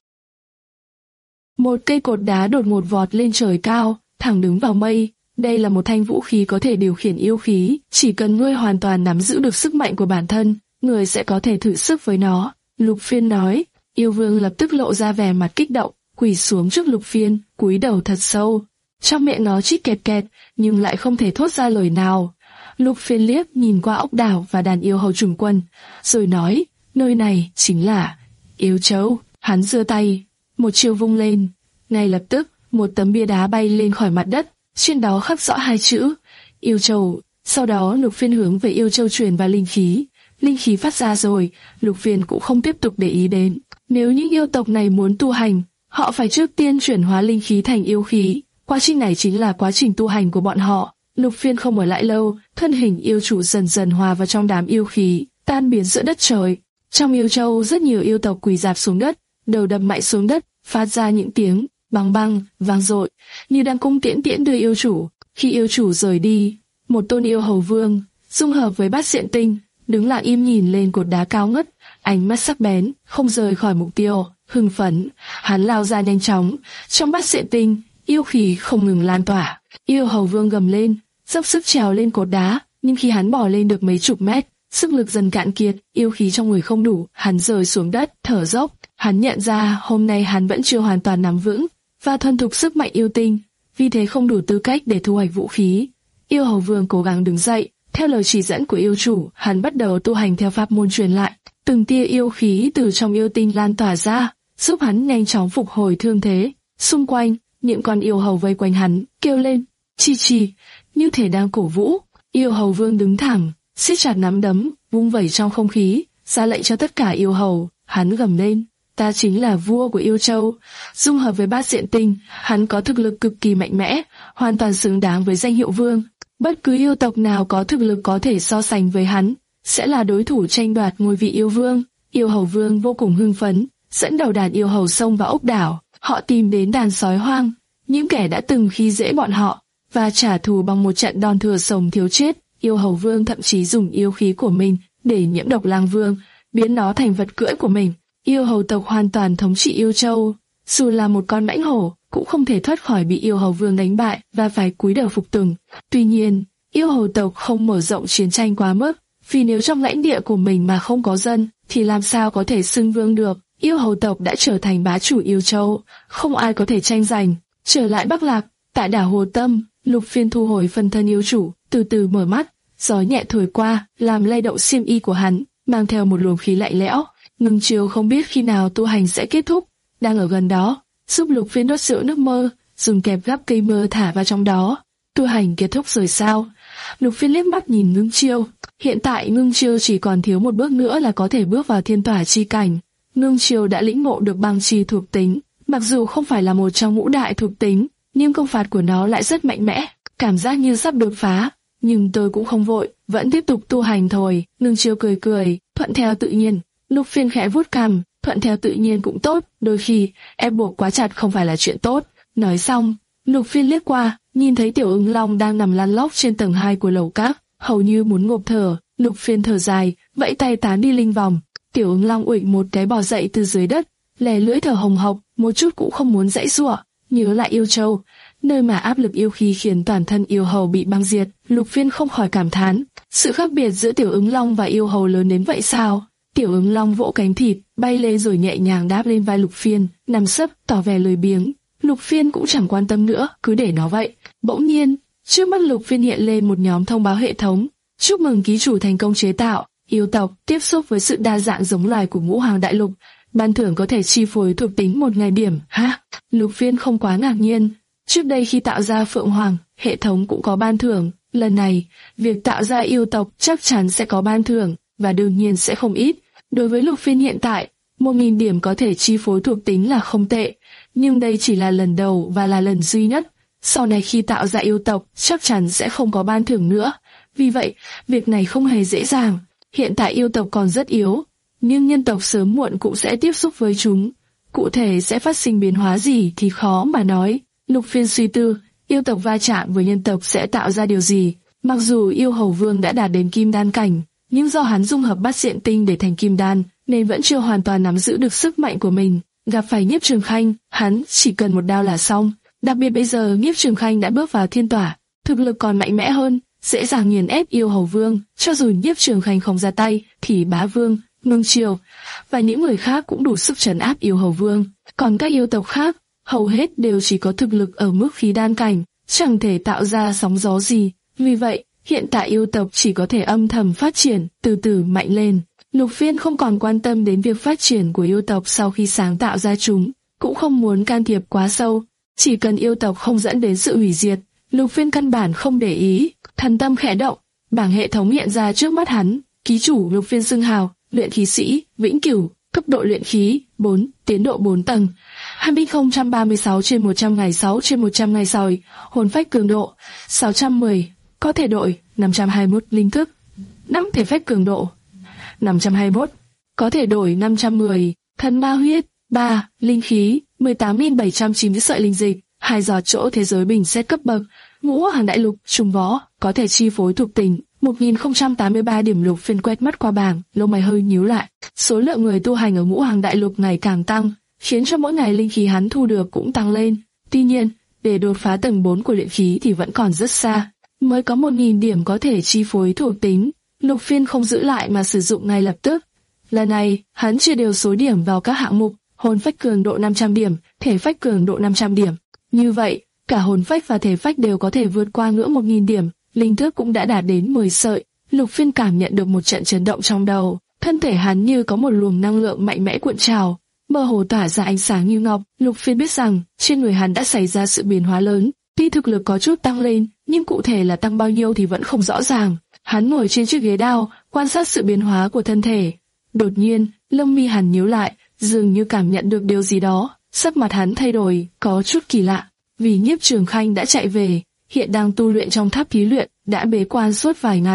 Một cây cột đá đột ngột vọt lên trời cao, thẳng đứng vào mây. Đây là một thanh vũ khí có thể điều khiển yêu khí, chỉ cần ngươi hoàn toàn nắm giữ được sức mạnh của bản thân, người sẽ có thể thử sức với nó. Lục Phiên nói. Yêu vương lập tức lộ ra vẻ mặt kích động, quỳ xuống trước Lục Phiên, cúi đầu thật sâu. Trong miệng nó chít kẹt kẹt, nhưng lại không thể thốt ra lời nào. Lục Phiên liếc nhìn qua ốc đảo và đàn yêu hầu trùng quân, rồi nói, nơi này chính là Yêu Châu. Hắn giơ tay, một chiêu vung lên, ngay lập tức một tấm bia đá bay lên khỏi mặt đất, trên đó khắc rõ hai chữ Yêu Châu. Sau đó Lục Phiên hướng về Yêu Châu truyền vào linh khí. Linh khí phát ra rồi, Lục Phiên cũng không tiếp tục để ý đến. Nếu những yêu tộc này muốn tu hành, họ phải trước tiên chuyển hóa linh khí thành yêu khí. Quá trình này chính là quá trình tu hành của bọn họ. Lục Phiên không ở lại lâu, thân hình yêu chủ dần dần hòa vào trong đám yêu khí, tan biến giữa đất trời. Trong Yêu Châu rất nhiều yêu tộc quỳ rạp xuống đất, đầu đập mạnh xuống đất, phát ra những tiếng băng băng vang dội, như đang cung tiễn tiễn đưa yêu chủ. Khi yêu chủ rời đi, một tôn yêu hầu vương dung hợp với bát diện tinh, đứng lặng im nhìn lên cột đá cao ngất, ánh mắt sắc bén, không rời khỏi mục tiêu. Hưng phấn, hắn lao ra nhanh chóng. Trong bát diện tinh, yêu khí không ngừng lan tỏa. Yêu hầu vương gầm lên, dốc sức trèo lên cột đá, nhưng khi hắn bỏ lên được mấy chục mét, sức lực dần cạn kiệt, yêu khí trong người không đủ, hắn rơi xuống đất, thở dốc. Hắn nhận ra hôm nay hắn vẫn chưa hoàn toàn nắm vững và thuần thục sức mạnh yêu tinh, vì thế không đủ tư cách để thu hoạch vũ khí. Yêu hầu vương cố gắng đứng dậy, theo lời chỉ dẫn của yêu chủ, hắn bắt đầu tu hành theo pháp môn truyền lại. Từng tia yêu khí từ trong yêu tinh lan tỏa ra, giúp hắn nhanh chóng phục hồi thương thế. Xung quanh, những con yêu hầu vây quanh hắn, kêu lên, chi chi, như thể đang cổ vũ. Yêu hầu vương đứng thẳng, siết chặt nắm đấm, vung vẩy trong không khí, ra lệnh cho tất cả yêu hầu. Hắn gầm lên, ta chính là vua của Yêu Châu. Dung hợp với bát diện tinh, hắn có thực lực cực kỳ mạnh mẽ, hoàn toàn xứng đáng với danh hiệu vương. Bất cứ yêu tộc nào có thực lực có thể so sánh với hắn, sẽ là đối thủ tranh đoạt ngôi vị yêu vương. Yêu hầu vương vô cùng hưng phấn, dẫn đầu đàn yêu hầu xông vào ốc đảo. Họ tìm đến đàn sói hoang, những kẻ đã từng khi dễ bọn họ, và trả thù bằng một trận đòn thừa sống thiếu chết. Yêu hầu vương thậm chí dùng yêu khí của mình để nhiễm độc lang vương, biến nó thành vật cưỡi của mình. Yêu hầu tộc hoàn toàn thống trị Yêu Châu, dù là một con mãnh hổ cũng không thể thoát khỏi bị yêu hầu vương đánh bại và phải cúi đầu phục tùng. Tuy nhiên, yêu hầu tộc không mở rộng chiến tranh quá mức, vì nếu trong lãnh địa của mình mà không có dân, thì làm sao có thể xưng vương được. Yêu hầu tộc đã trở thành bá chủ Yêu Châu, không ai có thể tranh giành. Trở lại Bắc Lạc, tại đảo Hồ Tâm, Lục Phiên thu hồi phân thân yêu chủ, từ từ mở mắt, gió nhẹ thổi qua, làm lay động xiêm y của hắn, mang theo một luồng khí lạnh lẽo. Ngưng Chiêu không biết khi nào tu hành sẽ kết thúc, đang ở gần đó, giúp Lục Phiên đốt rượu nước mơ, dùng kẹp gắp cây mơ thả vào trong đó. Tu hành kết thúc rồi sao? Lục Phiên liếc mắt nhìn Ngưng Chiêu. Hiện tại Ngưng Chiêu chỉ còn thiếu một bước nữa là có thể bước vào thiên tỏa chi cảnh. Ngưng Chiêu đã lĩnh ngộ được băng chi thuộc tính, mặc dù không phải là một trong ngũ đại thuộc tính, nhưng công phạt của nó lại rất mạnh mẽ, cảm giác như sắp đột phá. Nhưng tôi cũng không vội, vẫn tiếp tục tu hành thôi. Ngưng Chiêu cười cười, thuận theo tự nhiên. Lục Phiên khẽ vuốt cằm, thuận theo tự nhiên cũng tốt, đôi khi ép buộc quá chặt không phải là chuyện tốt. Nói xong, Lục Phiên liếc qua, nhìn thấy Tiểu Ưng Long đang nằm lăn lóc trên tầng hai của lầu các, hầu như muốn ngộp thở. Lục Phiên thở dài, vẫy tay tán đi linh vòng. Tiểu Ưng Long uỵnh một cái bò dậy từ dưới đất, lè lưỡi thở hồng hộc, một chút cũng không muốn giãy giụa. Nhớ lại Yêu Châu, nơi mà áp lực yêu khí khiến toàn thân yêu hầu bị băng diệt, Lục Phiên không khỏi cảm thán, sự khác biệt giữa Tiểu Ưng Long và yêu hầu lớn đến vậy sao? Tiểu Ưng Long vỗ cánh thịt, bay lên rồi nhẹ nhàng đáp lên vai Lục Phiên, nằm sấp, tỏ vẻ lười biếng. Lục Phiên cũng chẳng quan tâm nữa, cứ để nó vậy. Bỗng nhiên, trước mắt Lục Phiên hiện lên một nhóm thông báo hệ thống. Chúc mừng ký chủ thành công chế tạo yêu tộc, tiếp xúc với sự đa dạng giống loài của Ngũ Hoàng Đại Lục. Ban thưởng có thể chi phối thuộc tính một ngày điểm. Ha, Lục Phiên không quá ngạc nhiên. Trước đây khi tạo ra Phượng Hoàng, hệ thống cũng có ban thưởng. Lần này, việc tạo ra yêu tộc chắc chắn sẽ có ban thưởng, và đương nhiên sẽ không ít. Đối với Lục Phiên hiện tại, một nghìn điểm có thể chi phối thuộc tính là không tệ, nhưng đây chỉ là lần đầu và là lần duy nhất. Sau này khi tạo ra yêu tộc, chắc chắn sẽ không có ban thưởng nữa. Vì vậy, việc này không hề dễ dàng. Hiện tại yêu tộc còn rất yếu, nhưng nhân tộc sớm muộn cũng sẽ tiếp xúc với chúng. Cụ thể sẽ phát sinh biến hóa gì thì khó mà nói. Lục Phiên suy tư, yêu tộc va chạm với nhân tộc sẽ tạo ra điều gì. Mặc dù yêu hầu vương đã đạt đến kim đan cảnh, nhưng do hắn dung hợp bát diện tinh để thành kim đan, nên vẫn chưa hoàn toàn nắm giữ được sức mạnh của mình. Gặp phải Nhiếp Trường Khanh, hắn chỉ cần một đao là xong. Đặc biệt bây giờ Nhiếp Trường Khanh đã bước vào thiên tỏa, thực lực còn mạnh mẽ hơn, dễ dàng nghiền ép yêu hầu vương. Cho dù Nhiếp Trường Khanh không ra tay, thì Bá Vương, Ngưng Chiêu và những người khác cũng đủ sức trấn áp yêu hầu vương. Còn các yêu tộc khác, hầu hết đều chỉ có thực lực ở mức khí đan cảnh, chẳng thể tạo ra sóng gió gì. Vì vậy, hiện tại yêu tộc chỉ có thể âm thầm phát triển, từ từ mạnh lên. Lục Phiên không còn quan tâm đến việc phát triển của yêu tộc sau khi sáng tạo ra chúng, cũng không muốn can thiệp quá sâu. Chỉ cần yêu tộc không dẫn đến sự hủy diệt, Lục Phiên căn bản không để ý. Thần tâm khẽ động, bảng hệ thống hiện ra trước mắt hắn. Ký chủ Lục Phiên xưng hào, luyện khí sĩ, vĩnh cửu, cấp độ luyện khí, bốn, tiến độ bốn tầng. hai nghìn không trăm ba mươi sáu trên một trăm ngày sáu trên một trăm ngày sòi, hồn phách cường độ, sáu trăm mười, có thể đổi, năm trăm hai mươi mốt linh thức, năm thể phách cường độ, năm trăm hai mươi mốt, có thể đổi năm trăm mười, thần ma huyết, ba, linh khí, mười tám nghìn bảy trăm chín mươi sợi linh dịch, hai giọt chỗ thế giới bình xét cấp bậc, Ngũ Hoàng Đại Lục, trùng võ, có thể chi phối thuộc tính, một nghìn không trăm tám mươi ba điểm. Lục Phiên quét mắt qua bảng, lông mày hơi nhíu lại. Số lượng người tu hành ở Ngũ Hoàng Đại Lục ngày càng tăng, khiến cho mỗi ngày linh khí hắn thu được cũng tăng lên. Tuy nhiên, để đột phá tầng bốn của luyện khí thì vẫn còn rất xa, mới có một nghìn điểm có thể chi phối thuộc tính. Lục Phiên không giữ lại mà sử dụng ngay lập tức. Lần này, hắn chia đều số điểm vào các hạng mục, hồn phách cường độ năm trăm điểm, thể phách cường độ năm trăm điểm. Như vậy, cả hồn phách và thể phách đều có thể vượt qua ngưỡng một nghìn điểm, linh thức cũng đã đạt đến mười sợi. Lục Phiên cảm nhận được một trận chấn động trong đầu, thân thể hắn như có một luồng năng lượng mạnh mẽ cuộn trào, mơ hồ tỏa ra ánh sáng như ngọc. Lục Phiên biết rằng trên người hắn đã xảy ra sự biến hóa lớn, tuy thực lực có chút tăng lên, nhưng cụ thể là tăng bao nhiêu thì vẫn không rõ ràng. Hắn ngồi trên chiếc ghế đao, quan sát sự biến hóa của thân thể. Đột nhiên, lông mi hắn nhíu lại, dường như cảm nhận được điều gì đó. Sắc mặt hắn thay đổi, có chút kỳ lạ. Vì Nhiếp Trường Khanh đã chạy về, hiện đang tu luyện trong tháp thí luyện, đã bế quan suốt vài ngày,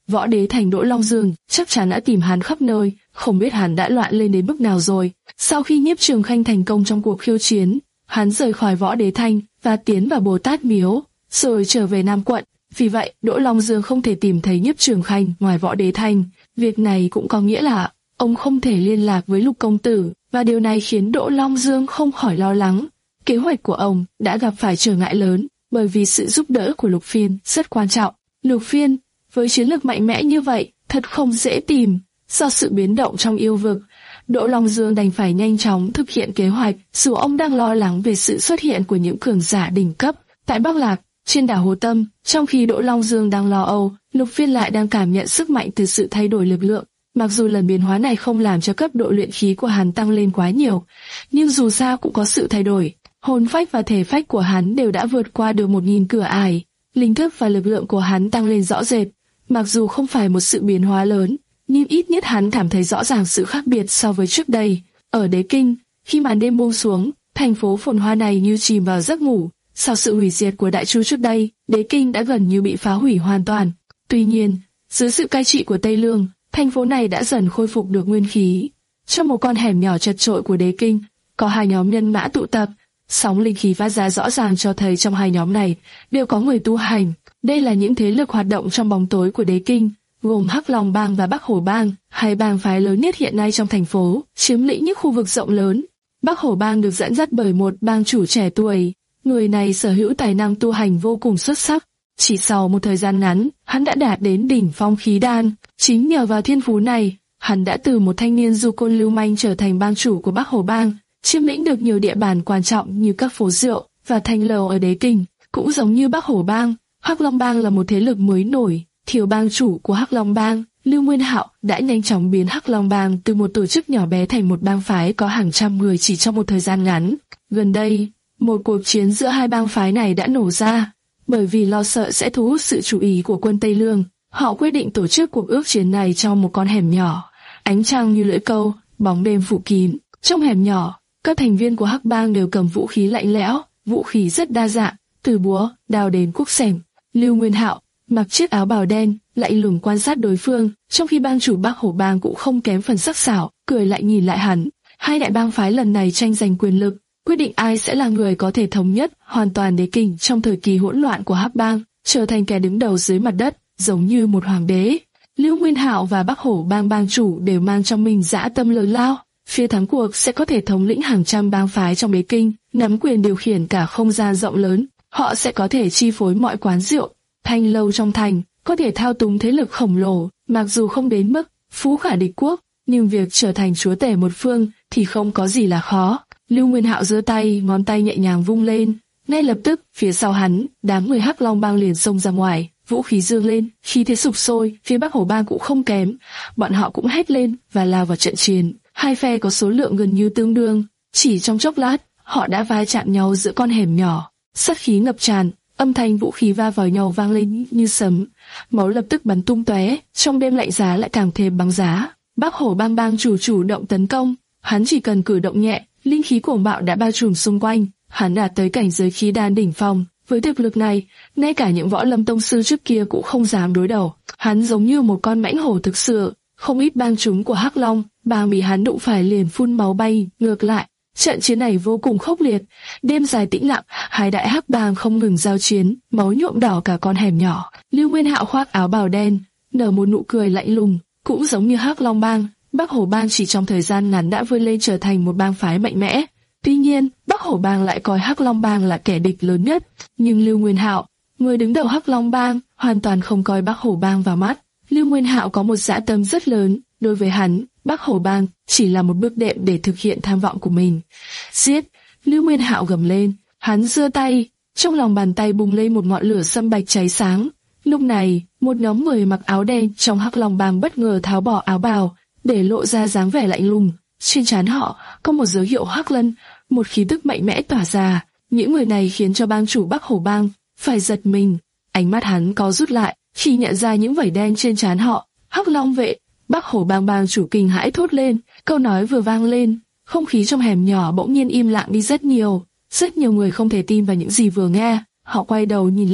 Võ Đế Thành Đỗ Long Dương chắc chắn đã tìm hắn khắp nơi, không biết hắn đã loạn lên đến mức nào rồi. Sau khi Nhiếp Trường Khanh thành công trong cuộc khiêu chiến, hắn rời khỏi Võ Đế Thành và tiến vào Bồ Tát Miếu, rồi trở về Nam quận. Vì vậy, Đỗ Long Dương không thể tìm thấy Nhiếp Trường Khanh ngoài Võ Đế Thành. Việc này cũng có nghĩa là ông không thể liên lạc với Lục công tử, và điều này khiến Đỗ Long Dương không khỏi lo lắng. Kế hoạch của ông đã gặp phải trở ngại lớn, bởi vì sự giúp đỡ của Lục Phiên rất quan trọng. Lục Phiên, với chiến lược mạnh mẽ như vậy, thật không dễ tìm. Do sự biến động trong yêu vực, Đỗ Long Dương đành phải nhanh chóng thực hiện kế hoạch, dù ông đang lo lắng về sự xuất hiện của những cường giả đỉnh cấp. Tại Bắc Lạc, trên đảo Hồ Tâm, trong khi Đỗ Long Dương đang lo âu, Lục Phiên lại đang cảm nhận sức mạnh từ sự thay đổi lực lượng. Mặc dù lần biến hóa này không làm cho cấp độ luyện khí của hắn tăng lên quá nhiều, nhưng dù sao cũng có sự thay đổi. Hồn phách và thể phách của hắn đều đã vượt qua được một nghìn cửa ải, linh thức và lực lượng của hắn tăng lên rõ rệt. Mặc dù không phải một sự biến hóa lớn, nhưng ít nhất hắn cảm thấy rõ ràng sự khác biệt so với trước đây. Ở Đế Kinh, khi màn đêm buông xuống, thành phố phồn hoa này như chìm vào giấc ngủ. Sau sự hủy diệt của Đại Chu trước đây, Đế Kinh đã gần như bị phá hủy hoàn toàn. Tuy nhiên, dưới sự cai trị của Tây Lương, thành phố này đã dần khôi phục được nguyên khí. Trong một con hẻm nhỏ chật chội của Đế Kinh, có hai nhóm nhân mã tụ tập. Sóng linh khí phát ra rõ ràng cho thấy trong hai nhóm này đều có người tu hành. Đây là những thế lực hoạt động trong bóng tối của Đế Kinh, gồm Hắc Long Bang và Bắc Hổ Bang, hai bang phái lớn nhất hiện nay trong thành phố, chiếm lĩnh những khu vực rộng lớn. Bắc Hổ Bang được dẫn dắt bởi một bang chủ trẻ tuổi, người này sở hữu tài năng tu hành vô cùng xuất sắc. Chỉ sau một thời gian ngắn, hắn đã đạt đến đỉnh phong khí đan. Chính nhờ vào thiên phú này, hắn đã từ một thanh niên du côn lưu manh trở thành bang chủ của Bắc Hổ Bang, chiếm lĩnh được nhiều địa bàn quan trọng như các phố rượu và thanh lầu ở Đế Kinh. Cũng giống như Bắc Hổ Bang, Hắc Long Bang là một thế lực mới nổi. Thiếu bang chủ của Hắc Long Bang, Lưu Nguyên Hạo, đã nhanh chóng biến Hắc Long Bang từ một tổ chức nhỏ bé thành một bang phái có hàng trăm người chỉ trong một thời gian ngắn. Gần đây, một cuộc chiến giữa hai bang phái này đã nổ ra. Bởi vì lo sợ sẽ thu hút sự chú ý của quân Tây Lương, họ quyết định tổ chức cuộc ước chiến này trong một con hẻm nhỏ. Ánh trăng như lưỡi câu, bóng đêm phủ kín. Trong hẻm nhỏ, các thành viên của Hắc Bang đều cầm vũ khí lạnh lẽo, vũ khí rất đa dạng, từ búa, đao đến cuốc sẻng. Lưu Nguyên Hạo mặc chiếc áo bào đen, lạnh lùng quan sát đối phương, trong khi bang chủ Bắc Hổ Bang cũng không kém phần sắc sảo, cười lại nhìn lại hắn. Hai đại bang phái lần này tranh giành quyền lực, quyết định ai sẽ là người có thể thống nhất hoàn toàn Đế Kinh trong thời kỳ hỗn loạn của Hắc Bang, trở thành kẻ đứng đầu dưới mặt đất, giống như một hoàng đế. Lưu Nguyên Hạo và Bắc Hổ Bang bang chủ đều mang trong mình dã tâm lớn lao. Phía thắng cuộc sẽ có thể thống lĩnh hàng trăm bang phái trong Đế Kinh, nắm quyền điều khiển cả không gian rộng lớn. Họ sẽ có thể chi phối mọi quán rượu, thanh lâu trong thành, có thể thao túng thế lực khổng lồ. Mặc dù không đến mức phú khả địch quốc, nhưng việc trở thành chúa tể một phương thì không có gì là khó. Lưu Nguyên Hạo giơ tay, ngón tay nhẹ nhàng vung lên. Ngay lập tức, phía sau hắn, đám người Hắc Long Bang liền xông ra ngoài, vũ khí dương lên, khí thế sục sôi. Phía Bắc Hổ Bang cũng không kém, bọn họ cũng hét lên và lao vào trận chiến. Hai phe có số lượng gần như tương đương, chỉ trong chốc lát, họ đã va chạm nhau giữa con hẻm nhỏ. Sát khí ngập tràn, âm thanh vũ khí va vào nhau vang lên như sấm, máu lập tức bắn tung tóe. Trong đêm lạnh giá lại càng thêm băng giá. Bắc Hổ Bang bang chủ chủ động tấn công, hắn chỉ cần cử động nhẹ, linh khí cuồng bạo đã bao trùm xung quanh. Hắn đạt tới cảnh giới khí đan đỉnh phong. Với thực lực này, ngay cả những võ lâm tông sư trước kia cũng không dám đối đầu. Hắn giống như một con mãnh hổ thực sự. Không ít bang chúng của Hắc Long Bang bị hắn đụng phải liền phun máu bay ngược lại. Trận chiến này vô cùng khốc liệt. Đêm dài tĩnh lặng, hai đại Hắc Bang không ngừng giao chiến, máu nhuộm đỏ cả con hẻm nhỏ. Lưu Nguyên Hạo khoác áo bào đen, nở một nụ cười lạnh lùng. Cũng giống như Hắc Long Bang, Bắc Hổ Bang chỉ trong thời gian ngắn đã vươn lên trở thành một bang phái mạnh mẽ. Tuy nhiên, Bắc Hổ Bang lại coi Hắc Long Bang là kẻ địch lớn nhất. Nhưng Lưu Nguyên Hạo, người đứng đầu Hắc Long Bang, hoàn toàn không coi Bắc Hổ Bang vào mắt. Lưu Nguyên Hạo có một dã tâm rất lớn, đối với hắn, Bắc Hổ Bang chỉ là một bước đệm để thực hiện tham vọng của mình. Giết! Lưu Nguyên Hạo gầm lên, hắn giơ tay, trong lòng bàn tay bùng lên một ngọn lửa sâm bạch cháy sáng. Lúc này, một nhóm người mặc áo đen trong Hắc Long Bang bất ngờ tháo bỏ áo bào, để lộ ra dáng vẻ lạnh lùng. Trên trán họ có một dấu hiệu Hắc Lân, một khí tức mạnh mẽ tỏa ra. Những người này khiến cho bang chủ Bắc Hổ Bang phải giật mình. Ánh mắt hắn co rút lại khi nhận ra những vảy đen trên trán họ. Hắc Long vệ! Bắc Hổ Bang bang chủ kinh hãi thốt lên. Câu nói vừa vang lên, không khí trong hẻm nhỏ bỗng nhiên im lặng đi rất nhiều. Rất nhiều người không thể tin vào những gì vừa nghe. Họ quay đầu nhìn lại,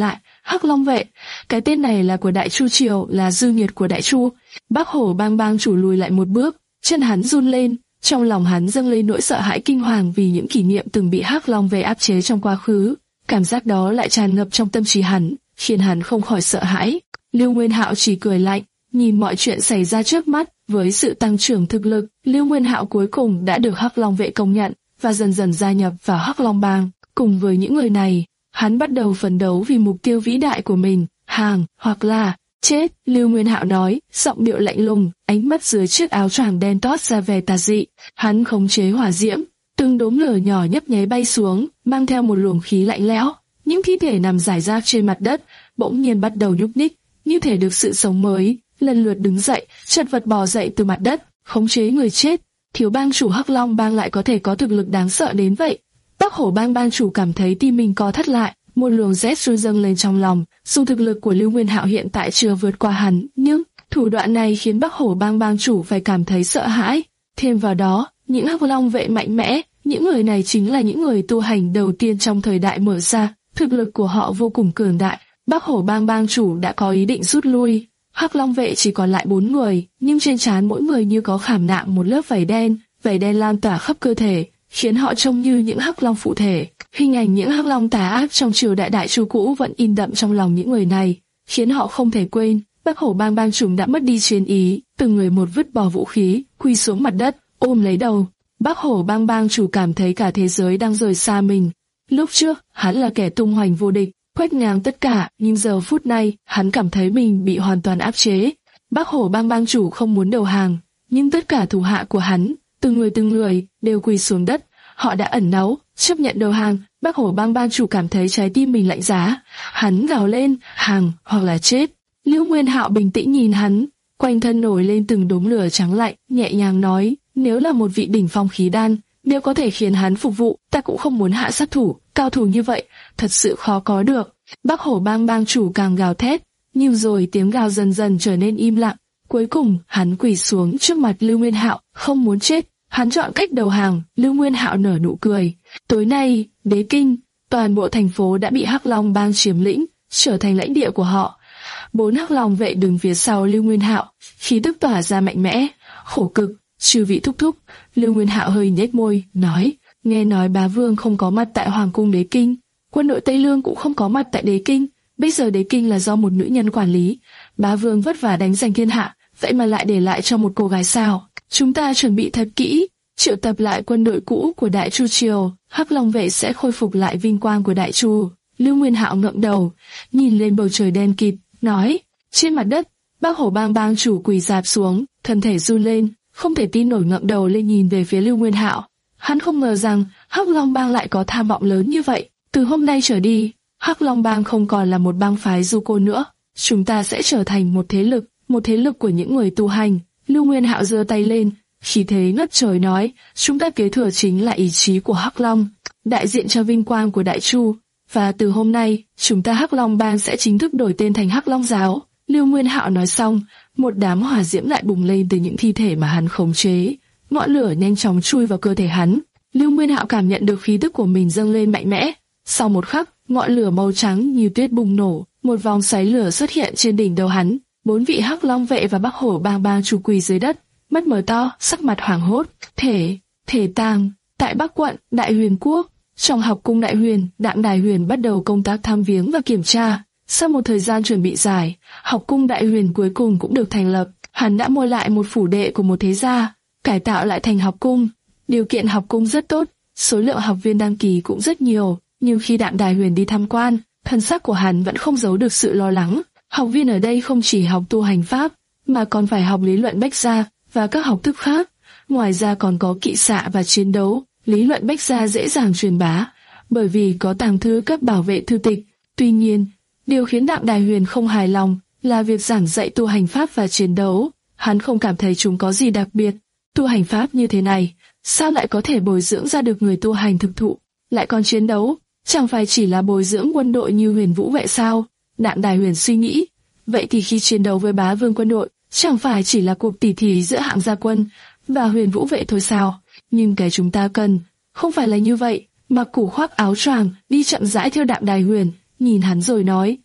Hắc Long vệ, cái tên này là của Đại Chu triều, là dư nghiệt của Đại Chu. Bắc Hổ Bang Bang chủ lùi lại một bước, chân hắn run lên, trong lòng hắn dâng lên nỗi sợ hãi kinh hoàng vì những kỷ niệm từng bị Hắc Long vệ áp chế trong quá khứ. Cảm giác đó lại tràn ngập trong tâm trí hắn, khiến hắn không khỏi sợ hãi. Lưu Nguyên Hạo chỉ cười lạnh, nhìn mọi chuyện xảy ra trước mắt. Với sự tăng trưởng thực lực, Lưu Nguyên Hạo cuối cùng đã được Hắc Long vệ công nhận và dần dần gia nhập vào Hắc Long Bang. Cùng với những người này, hắn bắt đầu phấn đấu vì mục tiêu vĩ đại của mình, hàng hoặc là chết. Lưu Nguyên Hạo nói, giọng điệu lạnh lùng, ánh mắt dưới chiếc áo choàng đen toát ra vẻ tà dị. Hắn khống chế hỏa diễm, từng đốm lửa nhỏ nhấp nháy bay xuống, mang theo một luồng khí lạnh lẽo. Những thi thể nằm rải rác trên mặt đất bỗng nhiên bắt đầu nhúc nhích, như thể được sự sống mới, lần lượt đứng dậy, chật vật bò dậy từ mặt đất, khống chế người chết. Thiếu bang chủ Hắc Long Bang lại có thể có thực lực đáng sợ đến vậy. Bắc Hổ Bang Bang chủ cảm thấy tim mình co thắt lại, một luồng rét run dâng lên trong lòng. Dù thực lực của Lưu Nguyên Hạo hiện tại chưa vượt qua hắn, nhưng thủ đoạn này khiến Bắc Hổ Bang Bang chủ phải cảm thấy sợ hãi. Thêm vào đó, những Hắc Long vệ mạnh mẽ, những người này chính là những người tu hành đầu tiên trong thời đại mở ra, thực lực của họ vô cùng cường đại. Bắc Hổ Bang Bang chủ đã có ý định rút lui. Hắc Long vệ chỉ còn lại bốn người, nhưng trên trán mỗi người như có khảm nạm một lớp vảy đen, vảy đen lan tỏa khắp cơ thể, khiến họ trông như những hắc long phụ thể. Hình ảnh những hắc long tà ác trong triều đại Đại Chu cũ vẫn in đậm trong lòng những người này, khiến họ không thể quên. Bắc Hổ Bang Bang chủ đã mất đi chiến ý, từng người một vứt bỏ vũ khí, quỳ xuống mặt đất, ôm lấy đầu. Bắc Hổ Bang Bang chủ cảm thấy cả thế giới đang rời xa mình. Lúc trước, hắn là kẻ tung hoành vô địch, quét ngang tất cả, nhưng giờ phút này, hắn cảm thấy mình bị hoàn toàn áp chế. Bắc Hổ Bang Bang chủ không muốn đầu hàng, nhưng tất cả thủ hạ của hắn, từng người từng người, đều quỳ xuống đất. Họ đã ẩn náu, chấp nhận đầu hàng. Bắc Hổ Bang Bang chủ cảm thấy trái tim mình lạnh giá. Hắn gào lên, hàng hoặc là chết. Lưu Nguyên Hạo bình tĩnh nhìn hắn, quanh thân nổi lên từng đốm lửa trắng lạnh, nhẹ nhàng nói, nếu là một vị đỉnh phong khí đan, nếu có thể khiến hắn phục vụ, ta cũng không muốn hạ sát thủ, cao thủ như vậy, thật sự khó có được. Bắc Hổ Bang Bang chủ càng gào thét, nhưng rồi tiếng gào dần dần trở nên im lặng. Cuối cùng, hắn quỳ xuống trước mặt Lưu Nguyên Hạo, không muốn chết. Hắn chọn cách đầu hàng. Lưu Nguyên Hạo nở nụ cười. Tối nay, Đế Kinh, toàn bộ thành phố đã bị Hắc Long Bang chiếm lĩnh, trở thành lãnh địa của họ. Bốn Hắc Long vệ đứng phía sau Lưu Nguyên Hạo, khí tức tỏa ra mạnh mẽ. Khổ cực, chư vị thúc thúc. Lưu Nguyên Hạo hơi nhếch môi, nói, nghe nói bá vương không có mặt tại Hoàng cung Đế Kinh, quân đội Tây Lương cũng không có mặt tại Đế Kinh. Bây giờ Đế Kinh là do một nữ nhân quản lý. Bá vương vất vả đánh giành thiên hạ, vậy mà lại để lại cho một cô gái sao? Chúng ta chuẩn bị thật kỹ, triệu tập lại quân đội cũ của Đại Chu triều, Hắc Long vệ sẽ khôi phục lại vinh quang của Đại Chu. Lưu Nguyên Hạo ngẩng đầu, nhìn lên bầu trời đen kịt, nói, trên mặt đất, Bắc Hổ Bang Bang chủ quỳ rạp xuống, thân thể run lên, không thể tin nổi ngẩng đầu lên nhìn về phía Lưu Nguyên Hạo. Hắn không ngờ rằng Hắc Long Bang lại có tham vọng lớn như vậy. Từ hôm nay trở đi, Hắc Long Bang không còn là một bang phái du côn nữa, chúng ta sẽ trở thành một thế lực, một thế lực của những người tu hành. Lưu Nguyên Hạo giơ tay lên, khí thế ngất trời nói, chúng ta kế thừa chính là ý chí của Hắc Long, đại diện cho vinh quang của Đại Chu, và từ hôm nay, chúng ta Hắc Long Bang sẽ chính thức đổi tên thành Hắc Long Giáo. Lưu Nguyên Hạo nói xong, một đám hỏa diễm lại bùng lên từ những thi thể mà hắn khống chế, ngọn lửa nhanh chóng chui vào cơ thể hắn. Lưu Nguyên Hạo cảm nhận được khí tức của mình dâng lên mạnh mẽ. Sau một khắc, ngọn lửa màu trắng như tuyết bùng nổ, một vòng xoáy lửa xuất hiện trên đỉnh đầu hắn. Bốn vị Hắc Long vệ và Bắc Hổ Bang Bang chủ quỳ dưới đất, mắt mở to, sắc mặt hoảng hốt. Thể, thể tàng, tại Bắc quận, Đại Huyền quốc, trong học cung Đại Huyền, Đặng Đài Huyền bắt đầu công tác thăm viếng và kiểm tra. Sau một thời gian chuẩn bị dài, học cung Đại Huyền cuối cùng cũng được thành lập. Hắn đã mua lại một phủ đệ của một thế gia, cải tạo lại thành học cung. Điều kiện học cung rất tốt, số lượng học viên đăng ký cũng rất nhiều. Nhưng khi Đặng Đài Huyền đi tham quan, thân sắc của hắn vẫn không giấu được sự lo lắng. Học viên ở đây không chỉ học tu hành pháp, mà còn phải học lý luận bách gia và các học thức khác. Ngoài ra còn có kỵ xạ và chiến đấu. Lý luận bách gia dễ dàng truyền bá, bởi vì có tàng thư các bảo vệ thư tịch. Tuy nhiên, điều khiến Đặng Đài Huyền không hài lòng là việc giảng dạy tu hành pháp và chiến đấu. Hắn không cảm thấy chúng có gì đặc biệt. Tu hành pháp như thế này, sao lại có thể bồi dưỡng ra được người tu hành thực thụ? Lại còn chiến đấu, chẳng phải chỉ là bồi dưỡng quân đội như Huyền Vũ vệ sao? Đặng Đài Huyền suy nghĩ, vậy thì khi chiến đấu với bá vương quân đội, chẳng phải chỉ là cuộc tỉ thí giữa hạng gia quân và Huyền Vũ vệ thôi sao? Nhưng cái chúng ta cần, không phải là như vậy. Mặc Củ khoác áo choàng, đi chậm rãi theo Đặng Đài Huyền, nhìn hắn rồi nói,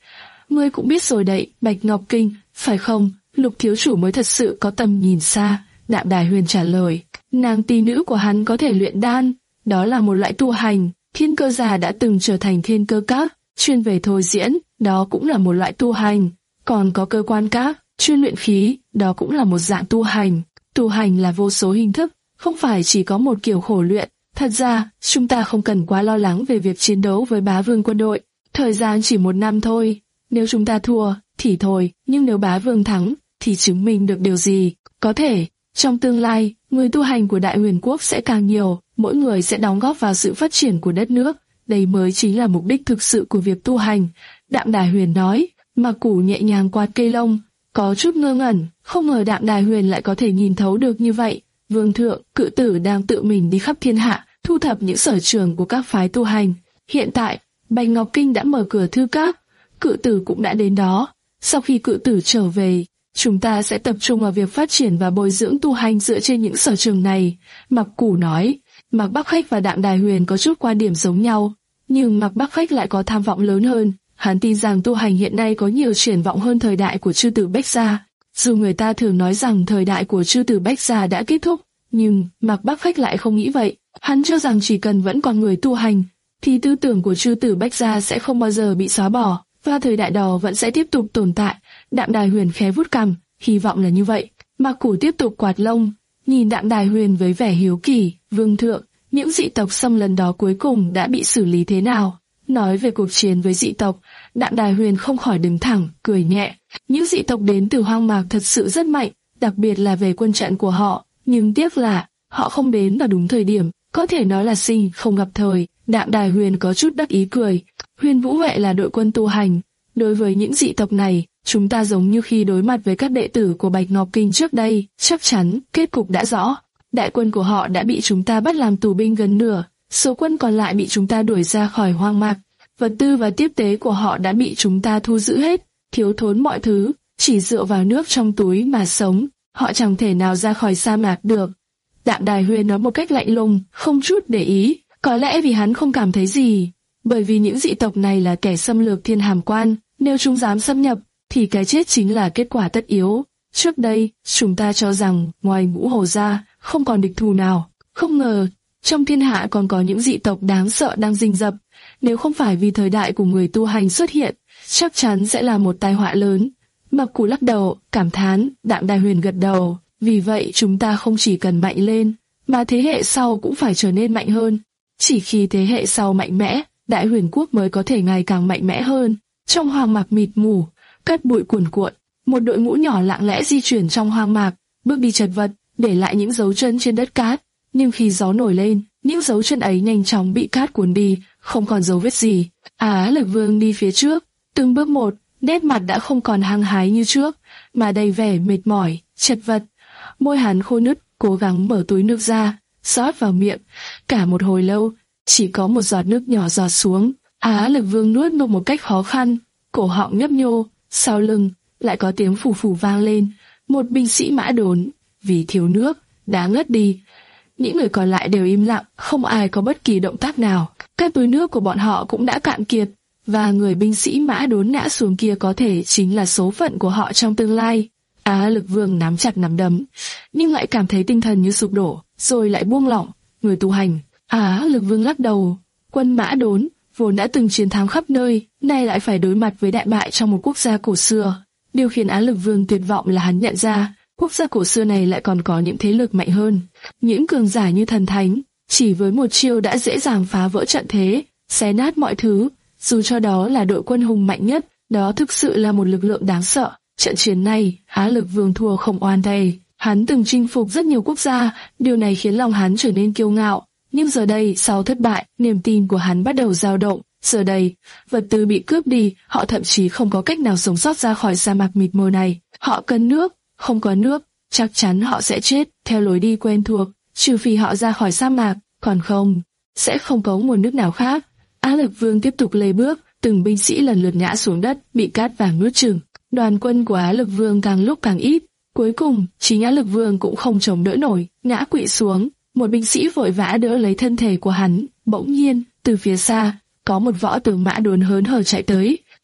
Ngươi cũng biết rồi đấy, Bạch Ngọc Kinh, phải không? Lục thiếu chủ mới thật sự có tầm nhìn xa. Đạm Đài Huyền trả lời, nàng tỷ nữ của hắn có thể luyện đan, đó là một loại tu hành. Thiên Cơ Giả đã từng trở thành Thiên Cơ Các, chuyên về thôi diễn, đó cũng là một loại tu hành. Còn có Cơ Quan Các, chuyên luyện khí, đó cũng là một dạng tu hành. Tu hành là vô số hình thức, không phải chỉ có một kiểu khổ luyện. Thật ra, chúng ta không cần quá lo lắng về việc chiến đấu với bá vương quân đội. Thời gian chỉ một năm thôi. Nếu chúng ta thua, thì thôi, nhưng nếu bá vương thắng, thì chứng minh được điều gì? Có thể, trong tương lai, người tu hành của Đại Huyền Quốc sẽ càng nhiều, mỗi người sẽ đóng góp vào sự phát triển của đất nước. Đây mới chính là mục đích thực sự của việc tu hành. Đạm Đài Huyền nói, Mạc Củ nhẹ nhàng quạt cây lông, có chút ngơ ngẩn, không ngờ Đạm Đài Huyền lại có thể nhìn thấu được như vậy. Vương thượng, Cự Tử đang tự mình đi khắp thiên hạ, thu thập những sở trường của các phái tu hành. Hiện tại, Bạch Ngọc Kinh đã mở cửa thư các, Cự Tử cũng đã đến đó. Sau khi Cự Tử trở về, chúng ta sẽ tập trung vào việc phát triển và bồi dưỡng tu hành dựa trên những sở trường này. Mạc Củ nói, Mạc Bắc Khách và Đạm Đài Huyền có chút quan điểm giống nhau, nhưng Mạc Bắc Khách lại có tham vọng lớn hơn. Hắn tin rằng tu hành hiện nay có nhiều triển vọng hơn thời đại của Chư Tử Bách Gia. Dù người ta thường nói rằng thời đại của Chư Tử Bách Gia đã kết thúc, nhưng Mạc Bắc Khách lại không nghĩ vậy. Hắn cho rằng chỉ cần vẫn còn người tu hành, thì tư tưởng của Chư Tử Bách Gia sẽ không bao giờ bị xóa bỏ, và thời đại đó vẫn sẽ tiếp tục tồn tại. Đạm Đài Huyền khẽ vuốt cằm, hy vọng là như vậy. Mạc Củ tiếp tục quạt lông, nhìn Đạm Đài Huyền với vẻ hiếu kỳ. Vương thượng, những dị tộc xâm lần đó cuối cùng đã bị xử lý thế nào? Nói về cuộc chiến với dị tộc, Đạm Đài Huyền không khỏi đứng thẳng, cười nhẹ. Những dị tộc đến từ hoang mạc thật sự rất mạnh, đặc biệt là về quân trận của họ. Nhưng tiếc là, họ không đến vào đúng thời điểm, có thể nói là sinh không gặp thời. Đạm Đài Huyền có chút đắc ý cười. Huyền Vũ Vệ là đội quân tu hành. Đối với những dị tộc này, chúng ta giống như khi đối mặt với các đệ tử của Bạch Ngọc Kinh trước đây, chắc chắn, kết cục đã rõ. Đại quân của họ đã bị chúng ta bắt làm tù binh gần nửa, số quân còn lại bị chúng ta đuổi ra khỏi hoang mạc. Vật tư và tiếp tế của họ đã bị chúng ta thu giữ hết, thiếu thốn mọi thứ, chỉ dựa vào nước trong túi mà sống, họ chẳng thể nào ra khỏi sa mạc được. Đạm Đài Huyền nói một cách lạnh lùng, không chút để ý, có lẽ vì hắn không cảm thấy gì, bởi vì những dị tộc này là kẻ xâm lược Thiên Hàm Quan, nếu chúng dám xâm nhập, thì cái chết chính là kết quả tất yếu. Trước đây, chúng ta cho rằng, ngoài Ngũ Hổ ra, không còn địch thù nào, không ngờ, trong thiên hạ còn có những dị tộc đáng sợ đang rình rập. Nếu không phải vì thời đại của người tu hành xuất hiện, chắc chắn sẽ là một tai họa lớn. Mạc Củ lắc đầu, cảm thán. Đạm Đài Huyền gật đầu. Vì vậy chúng ta không chỉ cần mạnh lên, mà thế hệ sau cũng phải trở nên mạnh hơn. Chỉ khi thế hệ sau mạnh mẽ, Đại Huyền Quốc mới có thể ngày càng mạnh mẽ hơn. Trong hoang mạc mịt mù, cát bụi cuồn cuộn, một đội ngũ nhỏ lặng lẽ di chuyển trong hoang mạc, bước đi chật vật, để lại những dấu chân trên đất cát. Nhưng khi gió nổi lên, những dấu chân ấy nhanh chóng bị cát cuốn đi, không còn dấu vết gì. Á Lực Vương đi phía trước, từng bước một, nét mặt đã không còn hăng hái như trước, mà đầy vẻ mệt mỏi, chật vật. Môi hắn khô nứt, cố gắng mở túi nước ra, rót vào miệng. Cả một hồi lâu, chỉ có một giọt nước nhỏ giọt xuống. Á Lực Vương nuốt nước một cách khó khăn, cổ họng nhấp nhô. Sau lưng lại có tiếng phù phù vang lên. Một binh sĩ mã đốn, vì thiếu nước, đã ngất đi. Những người còn lại đều im lặng, không ai có bất kỳ động tác nào. Các túi nước của bọn họ cũng đã cạn kiệt, và người binh sĩ mã đốn ngã xuống kia có thể chính là số phận của họ trong tương lai. Á Lực Vương nắm chặt nắm đấm, nhưng lại cảm thấy tinh thần như sụp đổ, rồi lại buông lỏng. Người tu hành. Á Lực Vương lắc đầu. Quân mã đốn vốn đã từng chiến thắng khắp nơi, nay lại phải đối mặt với đại bại trong một quốc gia cổ xưa. Điều khiến Á Lực Vương tuyệt vọng là hắn nhận ra, quốc gia cổ xưa này lại còn có những thế lực mạnh hơn, những cường giả như thần thánh, chỉ với một chiêu đã dễ dàng phá vỡ trận thế, xé nát mọi thứ. Dù cho đó là đội quân hùng mạnh nhất, đó thực sự là một lực lượng đáng sợ. Trận chiến này, Á Lực Vương thua không oan thay. Hắn từng chinh phục rất nhiều quốc gia, điều này khiến lòng hắn trở nên kiêu ngạo. Nhưng giờ đây, sau thất bại, niềm tin của hắn bắt đầu dao động. Giờ đây, vật tư bị cướp đi, họ thậm chí không có cách nào sống sót ra khỏi sa mạc mịt mờ này. Họ cần nước, không có nước, chắc chắn họ sẽ chết theo lối đi quen thuộc, trừ phi họ ra khỏi sa mạc, còn không, sẽ không có nguồn nước nào khác. Á Lực Vương tiếp tục lê bước, từng binh sĩ lần lượt ngã xuống đất, bị cát vàng nuốt chửng. Đoàn quân của Á Lực Vương càng lúc càng ít, cuối cùng, chính Á Lực Vương cũng không chống đỡ nổi, ngã quỵ xuống. Một binh sĩ vội vã đỡ lấy thân thể của hắn. Bỗng nhiên, từ phía xa, có một võ tướng mã đốn hớn hở chạy tới.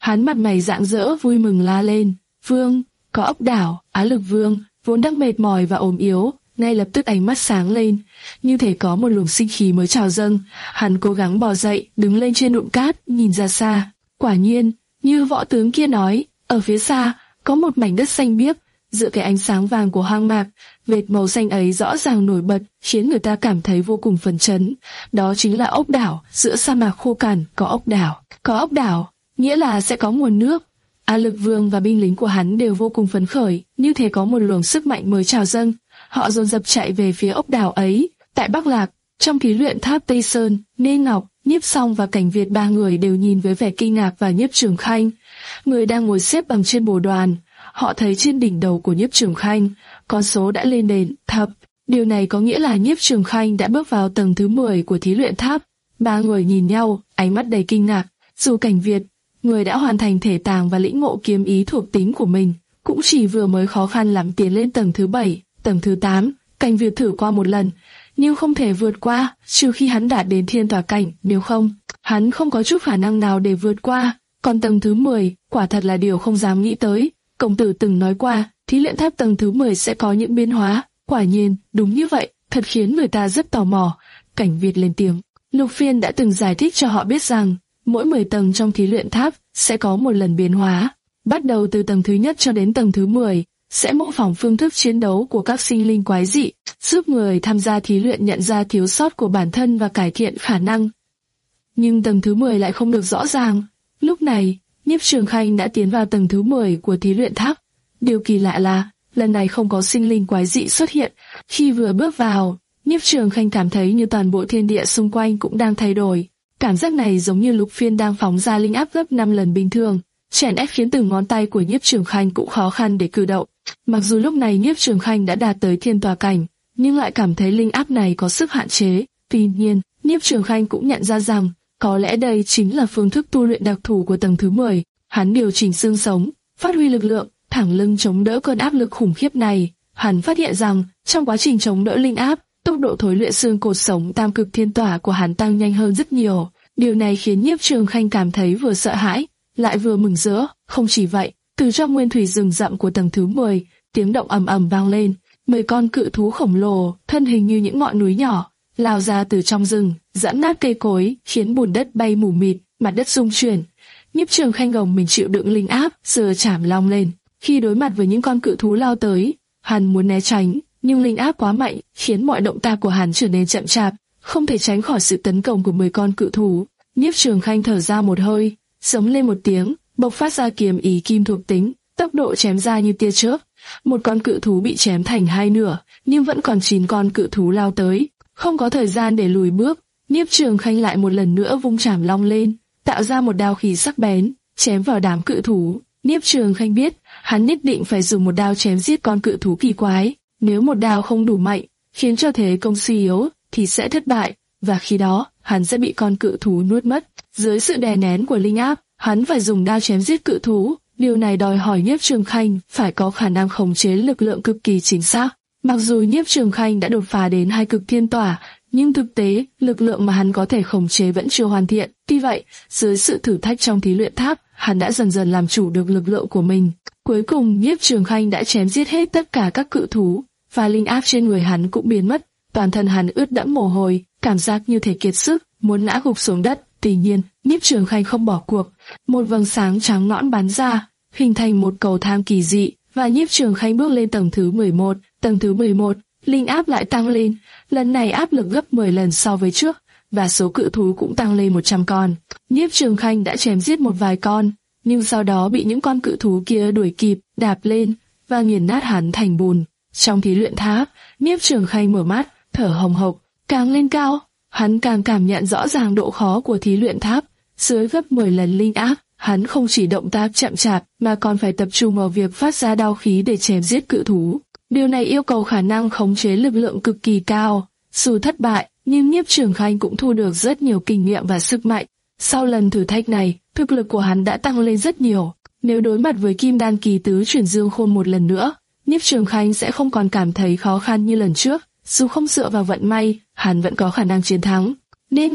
Hắn mặt mày rạng rỡ vui mừng la lên, Vương, có ốc đảo. Á Lực Vương, vốn đang mệt mỏi và ốm yếu, ngay lập tức ánh mắt sáng lên, như thể có một luồng sinh khí mới trào dâng. Hắn cố gắng bò dậy, đứng lên trên đụn cát, nhìn ra xa. Quả nhiên, như võ tướng kia nói, ở phía xa có một mảnh đất xanh biếc, giữa cái ánh sáng vàng của hoang mạc, vệt màu xanh ấy rõ ràng nổi bật, khiến người ta cảm thấy vô cùng phấn chấn. Đó chính là ốc đảo. Giữa sa mạc khô cằn có ốc đảo, có ốc đảo nghĩa là sẽ có nguồn nước. Á Lực Vương và binh lính của hắn đều vô cùng phấn khởi, như thể có một luồng sức mạnh mới trào dâng. Họ dồn dập chạy về phía ốc đảo ấy. Tại Bắc Lạc, trong thí luyện tháp Tây Sơn, Nên Ngọc, Nhiếp Song và Cảnh Việt ba người đều nhìn với vẻ kinh ngạc và Nhiếp Trường Khanh, người đang ngồi xếp bằng trên bồ đoàn. Họ thấy trên đỉnh đầu của Nhiếp Trường Khanh, con số đã lên đến thập. Điều này có nghĩa là Nhiếp Trường Khanh đã bước vào tầng thứ mười của thí luyện tháp. Ba người nhìn nhau, ánh mắt đầy kinh ngạc. Dù Cảnh Việt, người đã hoàn thành thể tàng và lĩnh ngộ kiếm ý thuộc tính của mình, cũng chỉ vừa mới khó khăn lắm tiến lên tầng thứ bảy, tầng thứ tám. Cảnh Việt thử qua một lần, nhưng không thể vượt qua, trừ khi hắn đạt đến thiên tòa cảnh, nếu không, hắn không có chút khả năng nào để vượt qua. Còn tầng thứ mười, quả thật là điều không dám nghĩ tới. Công tử từng nói qua, thí luyện tháp tầng thứ mười sẽ có những biến hóa. Quả nhiên, đúng như vậy, thật khiến người ta rất tò mò. Cảnh Việt lên tiếng. Lục Phiên đã từng giải thích cho họ biết rằng, mỗi mười tầng trong thí luyện tháp sẽ có một lần biến hóa. Bắt đầu từ tầng thứ nhất cho đến tầng thứ mười, sẽ mô phỏng phương thức chiến đấu của các sinh linh quái dị, giúp người tham gia thí luyện nhận ra thiếu sót của bản thân và cải thiện khả năng. Nhưng tầng thứ mười lại không được rõ ràng. Lúc này, Nhiếp Trường Khanh đã tiến vào tầng thứ mười của thí luyện tháp. Điều kỳ lạ là, lần này không có sinh linh quái dị xuất hiện. Khi vừa bước vào, Nhiếp Trường Khanh cảm thấy như toàn bộ thiên địa xung quanh cũng đang thay đổi. Cảm giác này giống như Lục Phiên đang phóng ra linh áp gấp năm lần bình thường, chèn ép khiến từng ngón tay của Nhiếp Trường Khanh cũng khó khăn để cử động. Mặc dù lúc này Nhiếp Trường Khanh đã đạt tới thiên tòa cảnh, nhưng lại cảm thấy linh áp này có sức hạn chế. Tuy nhiên, Nhiếp Trường Khanh cũng nhận ra rằng, có lẽ đây chính là phương thức tu luyện đặc thù của tầng thứ mười. Hắn điều chỉnh xương sống, phát huy lực lượng, thẳng lưng chống đỡ cơn áp lực khủng khiếp này. Hắn phát hiện rằng, trong quá trình chống đỡ linh áp, tốc độ thối luyện xương cột sống tam cực thiên tỏa của hắn tăng nhanh hơn rất nhiều. Điều này khiến Nhiếp Trường Khanh cảm thấy vừa sợ hãi, lại vừa mừng rỡ. Không chỉ vậy, từ trong nguyên thủy rừng rậm của tầng thứ mười, tiếng động ầm ầm vang lên. Mười con cự thú khổng lồ, thân hình như những ngọn núi nhỏ, lao ra từ trong rừng, giẫm nát cây cối, khiến bùn đất bay mù mịt, mặt đất rung chuyển. Nhiếp Trường Khanh gồng mình chịu đựng linh áp, giơ chảm long lên. Khi đối mặt với những con cự thú lao tới, hắn muốn né tránh, nhưng linh áp quá mạnh, khiến mọi động tác của hắn trở nên chậm chạp, không thể tránh khỏi sự tấn công của mười con cự thú. Nhiếp Trường Khanh thở ra một hơi, giống lên một tiếng, bộc phát ra kiếm ý kim thuộc tính, tốc độ chém ra như tia chớp. Một con cự thú bị chém thành hai nửa, nhưng vẫn còn chín con cự thú lao tới. Không có thời gian để lùi bước, Nhiếp Trường Khanh lại một lần nữa vung chảm long lên, tạo ra một đao khí sắc bén, chém vào đám cự thú. Nhiếp Trường Khanh biết, hắn nhất định phải dùng một đao chém giết con cự thú kỳ quái. Nếu một đao không đủ mạnh, khiến cho thế công suy yếu, thì sẽ thất bại, và khi đó, hắn sẽ bị con cự thú nuốt mất. Dưới sự đè nén của linh áp, hắn phải dùng đao chém giết cự thú. Điều này đòi hỏi Nhiếp Trường Khanh phải có khả năng khống chế lực lượng cực kỳ chính xác. Mặc dù Nhiếp Trường Khanh đã đột phá đến hai cực thiên tỏa, nhưng thực tế, lực lượng mà hắn có thể khống chế vẫn chưa hoàn thiện. Tuy vậy, dưới sự thử thách trong thí luyện tháp, hắn đã dần dần làm chủ được lực lượng của mình. Cuối cùng, Nhiếp Trường Khanh đã chém giết hết tất cả các cự thú, và linh áp trên người hắn cũng biến mất. Toàn thân hắn ướt đẫm mồ hôi, cảm giác như thể kiệt sức, muốn ngã gục xuống đất. Tuy nhiên, Nhiếp Trường Khanh không bỏ cuộc. Một vầng sáng trắng nõn bắn ra, hình thành một cầu thang kỳ dị, và Nhiếp Trường Khanh bước lên tầng thứ mười một. Tầng thứ mười một, linh áp lại tăng lên, lần này áp lực gấp mười lần so với trước, và số cự thú cũng tăng lên một trăm con. Nhiếp Trường Khanh đã chém giết một vài con, nhưng sau đó bị những con cự thú kia đuổi kịp, đạp lên và nghiền nát hắn thành bùn. Trong thí luyện tháp, Nhiếp Trường Khanh mở mắt, thở hồng hộc, càng lên cao, hắn càng cảm nhận rõ ràng độ khó của thí luyện tháp. Dưới gấp mười lần linh áp, hắn không chỉ động tác chậm chạp mà còn phải tập trung vào việc phát ra đao khí để chém giết cự thú. Điều này yêu cầu khả năng khống chế lực lượng cực kỳ cao. Dù thất bại, nhưng Nhiếp Trường Khanh cũng thu được rất nhiều kinh nghiệm và sức mạnh. Sau lần thử thách này, thực lực của hắn đã tăng lên rất nhiều. Nếu đối mặt với Kim Đan kỳ tứ chuyển dương khôn một lần nữa, Nhiếp Trường Khanh sẽ không còn cảm thấy khó khăn như lần trước. Dù không dựa vào vận may, hắn vẫn có khả năng chiến thắng. Nên Ngọc,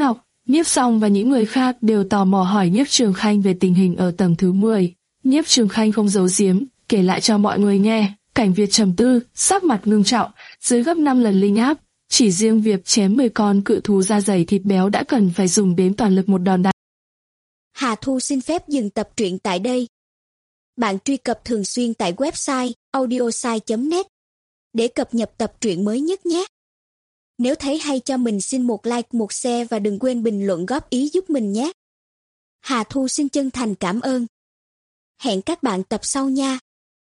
Nhiếp Song và những người khác đều tò mò hỏi Nhiếp Trường Khanh về tình hình ở tầng thứ mười. Nhiếp Trường Khanh không giấu giếm, kể lại cho mọi người nghe. Cảnh Việt trầm tư, sắc mặt ngưng trọng, dưới gấp năm lần linh áp. Chỉ riêng việc chém mười con cự thú da dày thịt béo đã cần phải dùng đến toàn lực một đòn đại. Hà Thu xin phép dừng tập truyện tại đây. Bạn truy cập thường xuyên tại website audiosai chấm net để cập nhật tập truyện mới nhất nhé. Nếu thấy hay cho mình xin một like, một share và đừng quên bình luận góp ý giúp mình nhé. Hà Thu xin chân thành cảm ơn. Hẹn các bạn tập sau nha.